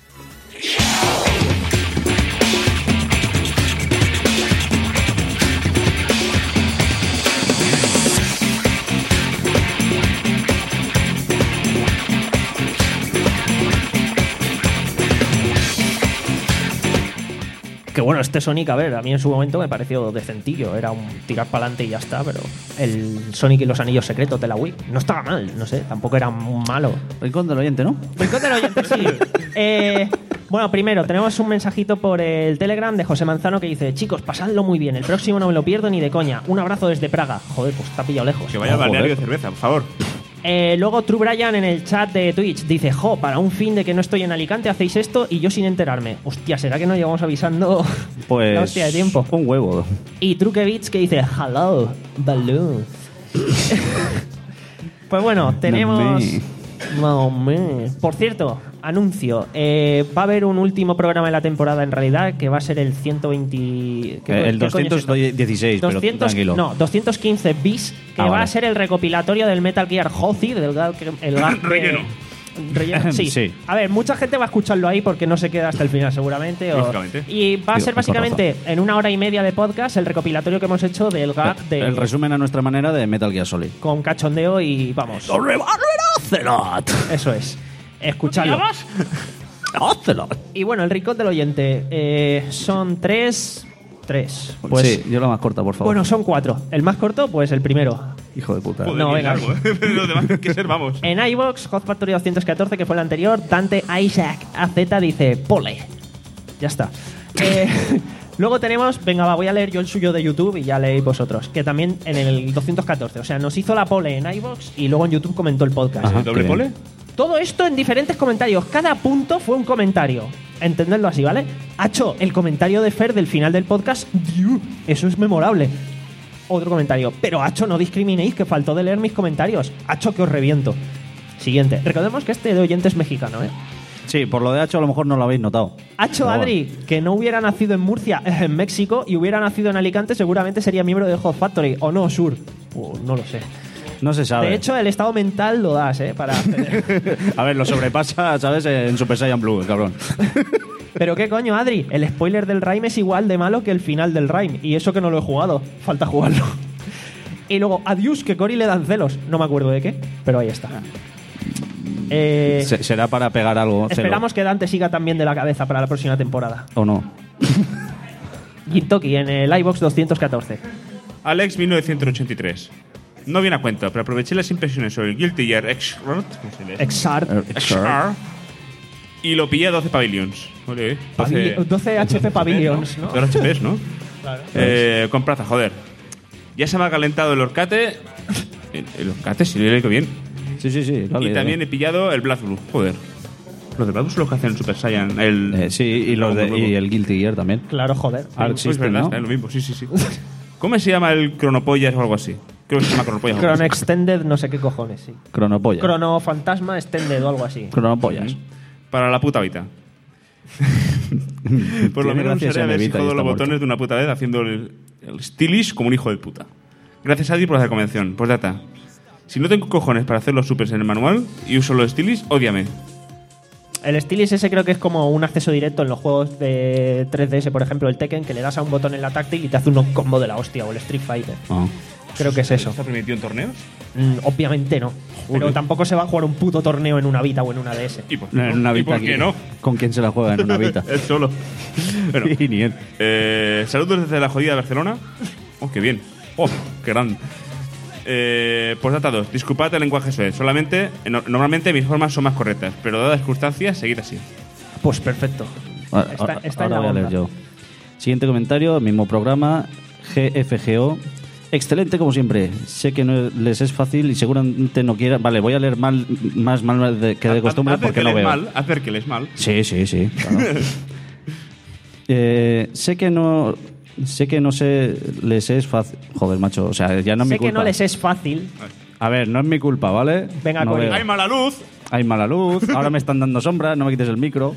Que bueno, este Sonic, a ver, a mí en su momento me pareció decentillo. Era un tirar para adelante y ya está, pero el Sonic y los Anillos Secretos de la Wii no estaba mal, no sé, tampoco era muy malo. Rincón del oyente, ¿no? Rincón del oyente, sí. Eh, bueno, primero, tenemos un mensajito por el Telegram de José Manzano que dice: chicos, pasadlo muy bien, el próximo no me lo pierdo ni de coña. Un abrazo desde Praga. Joder, pues está pillado lejos. Que vaya al Joder. balneario de cerveza, por favor. Eh, luego True Brian en el chat de Twitch dice: jo, para un fin de que no estoy en Alicante hacéis esto y yo sin enterarme. Hostia, ¿será que no llevamos avisando Pues. la hostia de tiempo? Un huevo. Y Truquevich que dice: hello, balloon. Pues bueno, tenemos... Mame. Por cierto, anuncio. eh, va a haber un último programa de la temporada en realidad que va a ser el ciento veinte... ¿qué- Eh, el qué coño es esto? doscientos dieciséis, pero doscientos, tranquilo. no, doscientos quince bis, que Ah, va vale. a ser el recopilatorio del Metal Gear Hozzy, del gag, el gag de- Relleno. Relleno, sí. Sí. A ver, mucha gente va a escucharlo ahí porque no se queda hasta el final seguramente. o- Lógicamente. Y va a Digo, ser con básicamente en una hora y media de podcast el recopilatorio que hemos hecho del gag de, El resumen a nuestra manera de Metal Gear Solid. con cachondeo y vamos. Eso es. Escuchadlo. Y bueno, el rincón del oyente. eh, son tres. Tres. Pues, sí, yo la más corta, por favor. Bueno, son cuatro. El más corto, pues el primero. Hijo de puta. Joder, No, ni venga. largo, ¿eh? Los demás hay que ser, vamos. En iVoox, Hot Factory doscientos catorce, que fue el anterior, Dante Isaac A Z dice Pole. Ya está. Eh, luego tenemos, venga, va, voy a leer yo el suyo de YouTube y ya leéis vosotros. Que también en el doscientos catorce, o sea, nos hizo la pole en iVoox y luego en YouTube comentó el podcast. Ajá, ¿doble pole? Todo esto en diferentes comentarios. Cada punto fue un comentario. Entendedlo así, ¿vale? Hacho, el comentario de Fer del final del podcast, ¡diu! Eso es memorable. Otro comentario. Pero, Hacho, no discriminéis, que faltó de leer mis comentarios. Hacho, que os reviento. Siguiente. Recordemos que este de oyente es mexicano, ¿eh? Sí, por lo de Hacho a lo mejor no lo habéis notado. Hacho Pero Adri, bueno. que no hubiera nacido en Murcia, en México, y hubiera nacido en Alicante, seguramente sería miembro de Hot Factory. ¿O no, Sur? Pues no lo sé. No se sabe. De hecho, el estado mental lo das, ¿eh? Para hacer. A ver, lo sobrepasa, ¿sabes? En Super Saiyan Blue, el cabrón. Pero qué coño, Adri, el spoiler del Rime es igual de malo que el final del Rime. Y eso que no lo he jugado. Falta jugarlo. Y luego, adiós, que Cory le dan celos. No me acuerdo de qué, pero ahí está. Eh, Se- será para pegar algo. celo. esperamos que Dante siga también de la cabeza para la próxima temporada. ¿O no? Gintoki en el iVox doscientos catorce. Alex mil novecientos ochenta y tres. No viene a cuento, pero aproveché las impresiones sobre el Guilty Gear Xrd Exart. Xrd y lo pillé a doce pavilions. Ole, doce, doce H P Pavilions, ¿no? doce H Ps, ¿no? Claro. Eh, con plaza, joder. Ya se me ha calentado el Orcate. El, el Orcate, si lo he leído bien. Sí, sí, sí. Y también he pillado el Black Blue. Joder. Los de Black Blue son los que hacen el Super Saiyan. El, Eh, sí, y, los de, y el Guilty Gear también. Claro, joder. Arc Pues System, verdad, ¿no? es lo mismo, sí, sí, sí. ¿Cómo se llama el Cronopollas o algo así? Creo que se llama Cronopollas. o algo Chrono así. Extended, no sé qué cojones, sí. Cronopolla. Chrono Fantasma Extended o algo así. Cronopollas. Para la puta Vita. Por lo Tiene menos gracia usaré a ese ver si Vita y jodo está los muerto. botones de una puta vez haciendo el, el stylish como un hijo de puta. Gracias a ti por la convención. Pues data. Si no tengo cojones para hacer los supers en el manual y uso los stylish, ódiame. El Stylish ese creo que es como un acceso directo en los juegos de tres D S, por ejemplo, el Tekken, que le das a un botón en la táctil y te hace un combo de la hostia, o el Street Fighter. Ah. Creo que es eso. ¿Está permitido en torneos? Mm, obviamente no. Pero Joder. tampoco se va a jugar un puto torneo en una Vita o en una D S. ¿Y por qué No, no? en una ¿Y Vita por qué aquí. no? ¿Con quién se la juega en una Vita? Él solo. Bueno, Y ni él. eh, saludos desde la jodida Barcelona. Oh, qué bien. Oh, qué gran. Eh, pues data dos. Disculpad el lenguaje suave. Solamente, eh, no- normalmente mis formas son más correctas, pero dadas las circunstancias, seguid así. Pues perfecto. Ah, Está- ah, está en ahora la voy a leer onda. yo. Siguiente comentario, mismo programa, G F G O. Excelente como siempre. Sé que no les es fácil y seguramente no quieran. Vale, voy a leer mal, más mal de- que de costumbre Hacer porque que no les veo. mal, hacer que les mal. Sí, sí, sí. claro. Eh, sé que no. Sé que no se les es fácil. Joder, macho, o sea, ya no es mi Sé que culpa. no les es fácil. A ver, no es mi culpa, ¿vale? Venga, no Cory. veo. ¡Hay mala luz! Hay mala luz, ahora me están dando sombra, no me quites el micro.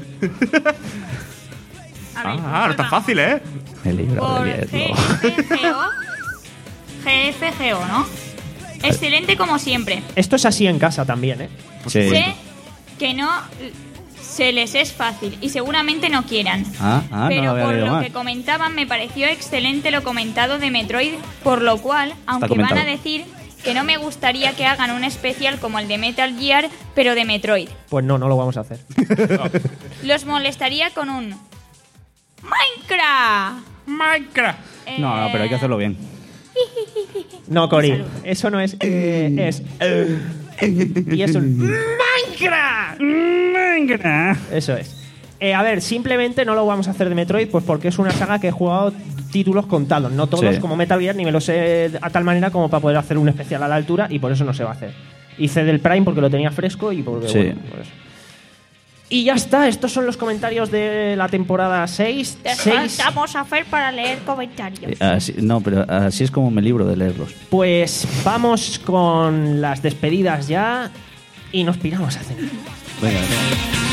Ah, ahora está fácil, ¿eh? El libro Por de Vietlo. G F G O. G F G O, ¿no? Excelente como siempre. Esto es así en casa también, ¿eh? Sí. Sé que no se les es fácil y seguramente no quieran. Ah, ah, no Pero lo había por leído lo más. que comentaban me pareció excelente lo comentado de Metroid, por lo cual, aunque van comentado. a decir que no me gustaría que hagan un especial como el de Metal Gear, pero de Metroid. Pues no, no lo vamos a hacer. Los molestaría con un Minecraft. Minecraft. No, no, pero hay que hacerlo bien. No, Cory, eso no es. eh, es. eh, y es un. ¡Minecraft! ¡Minecraft! Eso es. Eh, a ver, simplemente no lo vamos a hacer de Metroid, pues porque es una saga que he jugado títulos contados. No todos Sí. como Metal Gear, ni me lo sé a tal manera como para poder hacer un especial a la altura, y por eso no se va a hacer. Hice del Prime porque lo tenía fresco y porque. Sí. Bueno, por eso. Y ya está, estos son los comentarios de la temporada seis. Te seis. faltamos a Fer para leer comentarios. Eh, así- no, pero así es como me libro de leerlos. Pues vamos con las despedidas ya y nos piramos a cenar. Venga, venga.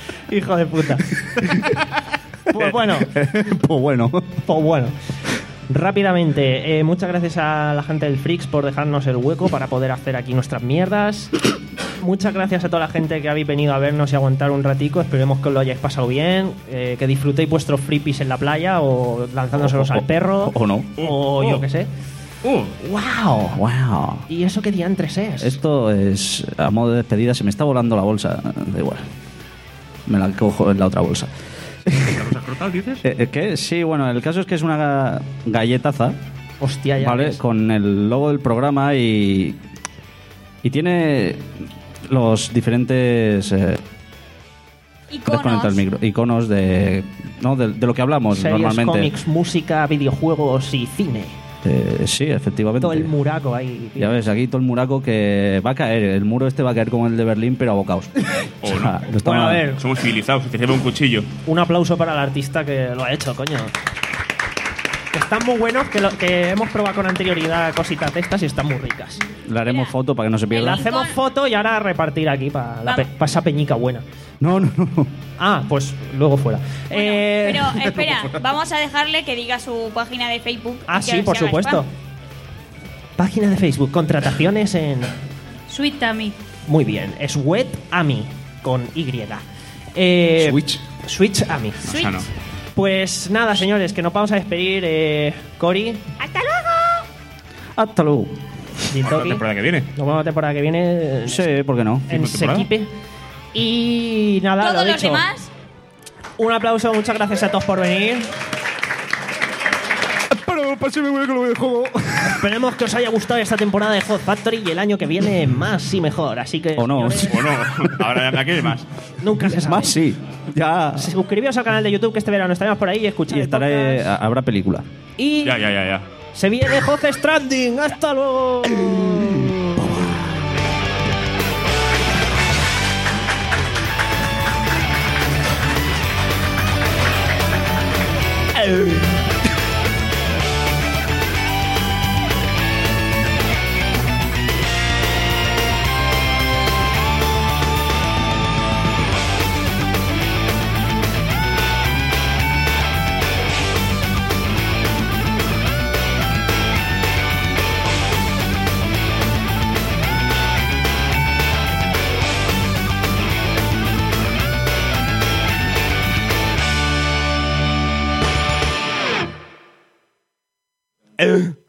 Hijo de puta. Pues bueno. Pues bueno. Pues bueno. Rápidamente, eh, muchas gracias a la gente del Freaks por dejarnos el hueco para poder hacer aquí nuestras mierdas. Muchas gracias a toda la gente que habéis venido a vernos y aguantar un ratico. Esperemos que os lo hayáis pasado bien, eh, que disfrutéis vuestros flippies en la playa o lanzándoselos O- o- al perro. o no. O yo qué sé. ¡Wow! ¡Wow! ¿Y eso qué diantres es? Esto es a modo de despedida. Se me está volando la bolsa. Da igual. Me la cojo en la otra bolsa. ¿La has cortado, dices? Eh, eh, ¿Qué? Sí, bueno, el caso es que es una ga- galletaza. Hostia, ya ¿Vale? ves. Con el logo del programa y. Y tiene los diferentes. Eh, desconecta el micro. Iconos de. No, de, de lo que hablamos Series, normalmente. cómics, música, videojuegos y cine. Eh, sí, efectivamente. Todo el muraco ahí. Ya ves, aquí todo el muraco que va a caer. El muro este va a caer como el de Berlín, pero a bocaos. O no. lo estaba- Bueno, a ver. Somos civilizados, utilizamos un cuchillo. Un aplauso para el artista que lo ha hecho, coño. Que están muy buenos, que, lo- que hemos probado con anterioridad cositas de estas y están muy ricas. Le haremos foto para que no se Le pierda. hacemos foto y ahora a repartir aquí para esa peñica buena. No, no, no. Ah, pues luego fuera. Eh, Pero espera, vamos a dejarle que diga su página de Facebook. Ah, y que sí, por se haga supuesto. spam. Página de Facebook, contrataciones en... Sweet Tammy. Muy bien, es Wet Ami, con Y. Eh, Switch. Switch Ami. Switch. O sea, no. Pues nada, señores, que nos vamos a despedir. Eh, Cory, ¡Hasta luego! Hasta luego. Hasta la Gintoki. temporada que viene. Nos vemos la temporada que viene Sí, ¿por qué no? en ¿Segunda temporada? Sequipe. Y nada, Todos lo los dicho. demás. Un aplauso, muchas gracias a todos por venir. Pero páseme muy bien con lo de juego. Esperemos que os haya gustado esta temporada de Hot Factory y el año que viene más y mejor. Así que, O no. señores, O no, ahora ya quieres más. nunca se sabe. Más sí. Ya. Suscribíos al canal de YouTube que este verano estaremos por ahí y escuchad Y el estaré. podcast. a- Habrá película. Y Ya, ya, ya, ya. se viene Hot Stranding. ¡Hasta luego! Eh.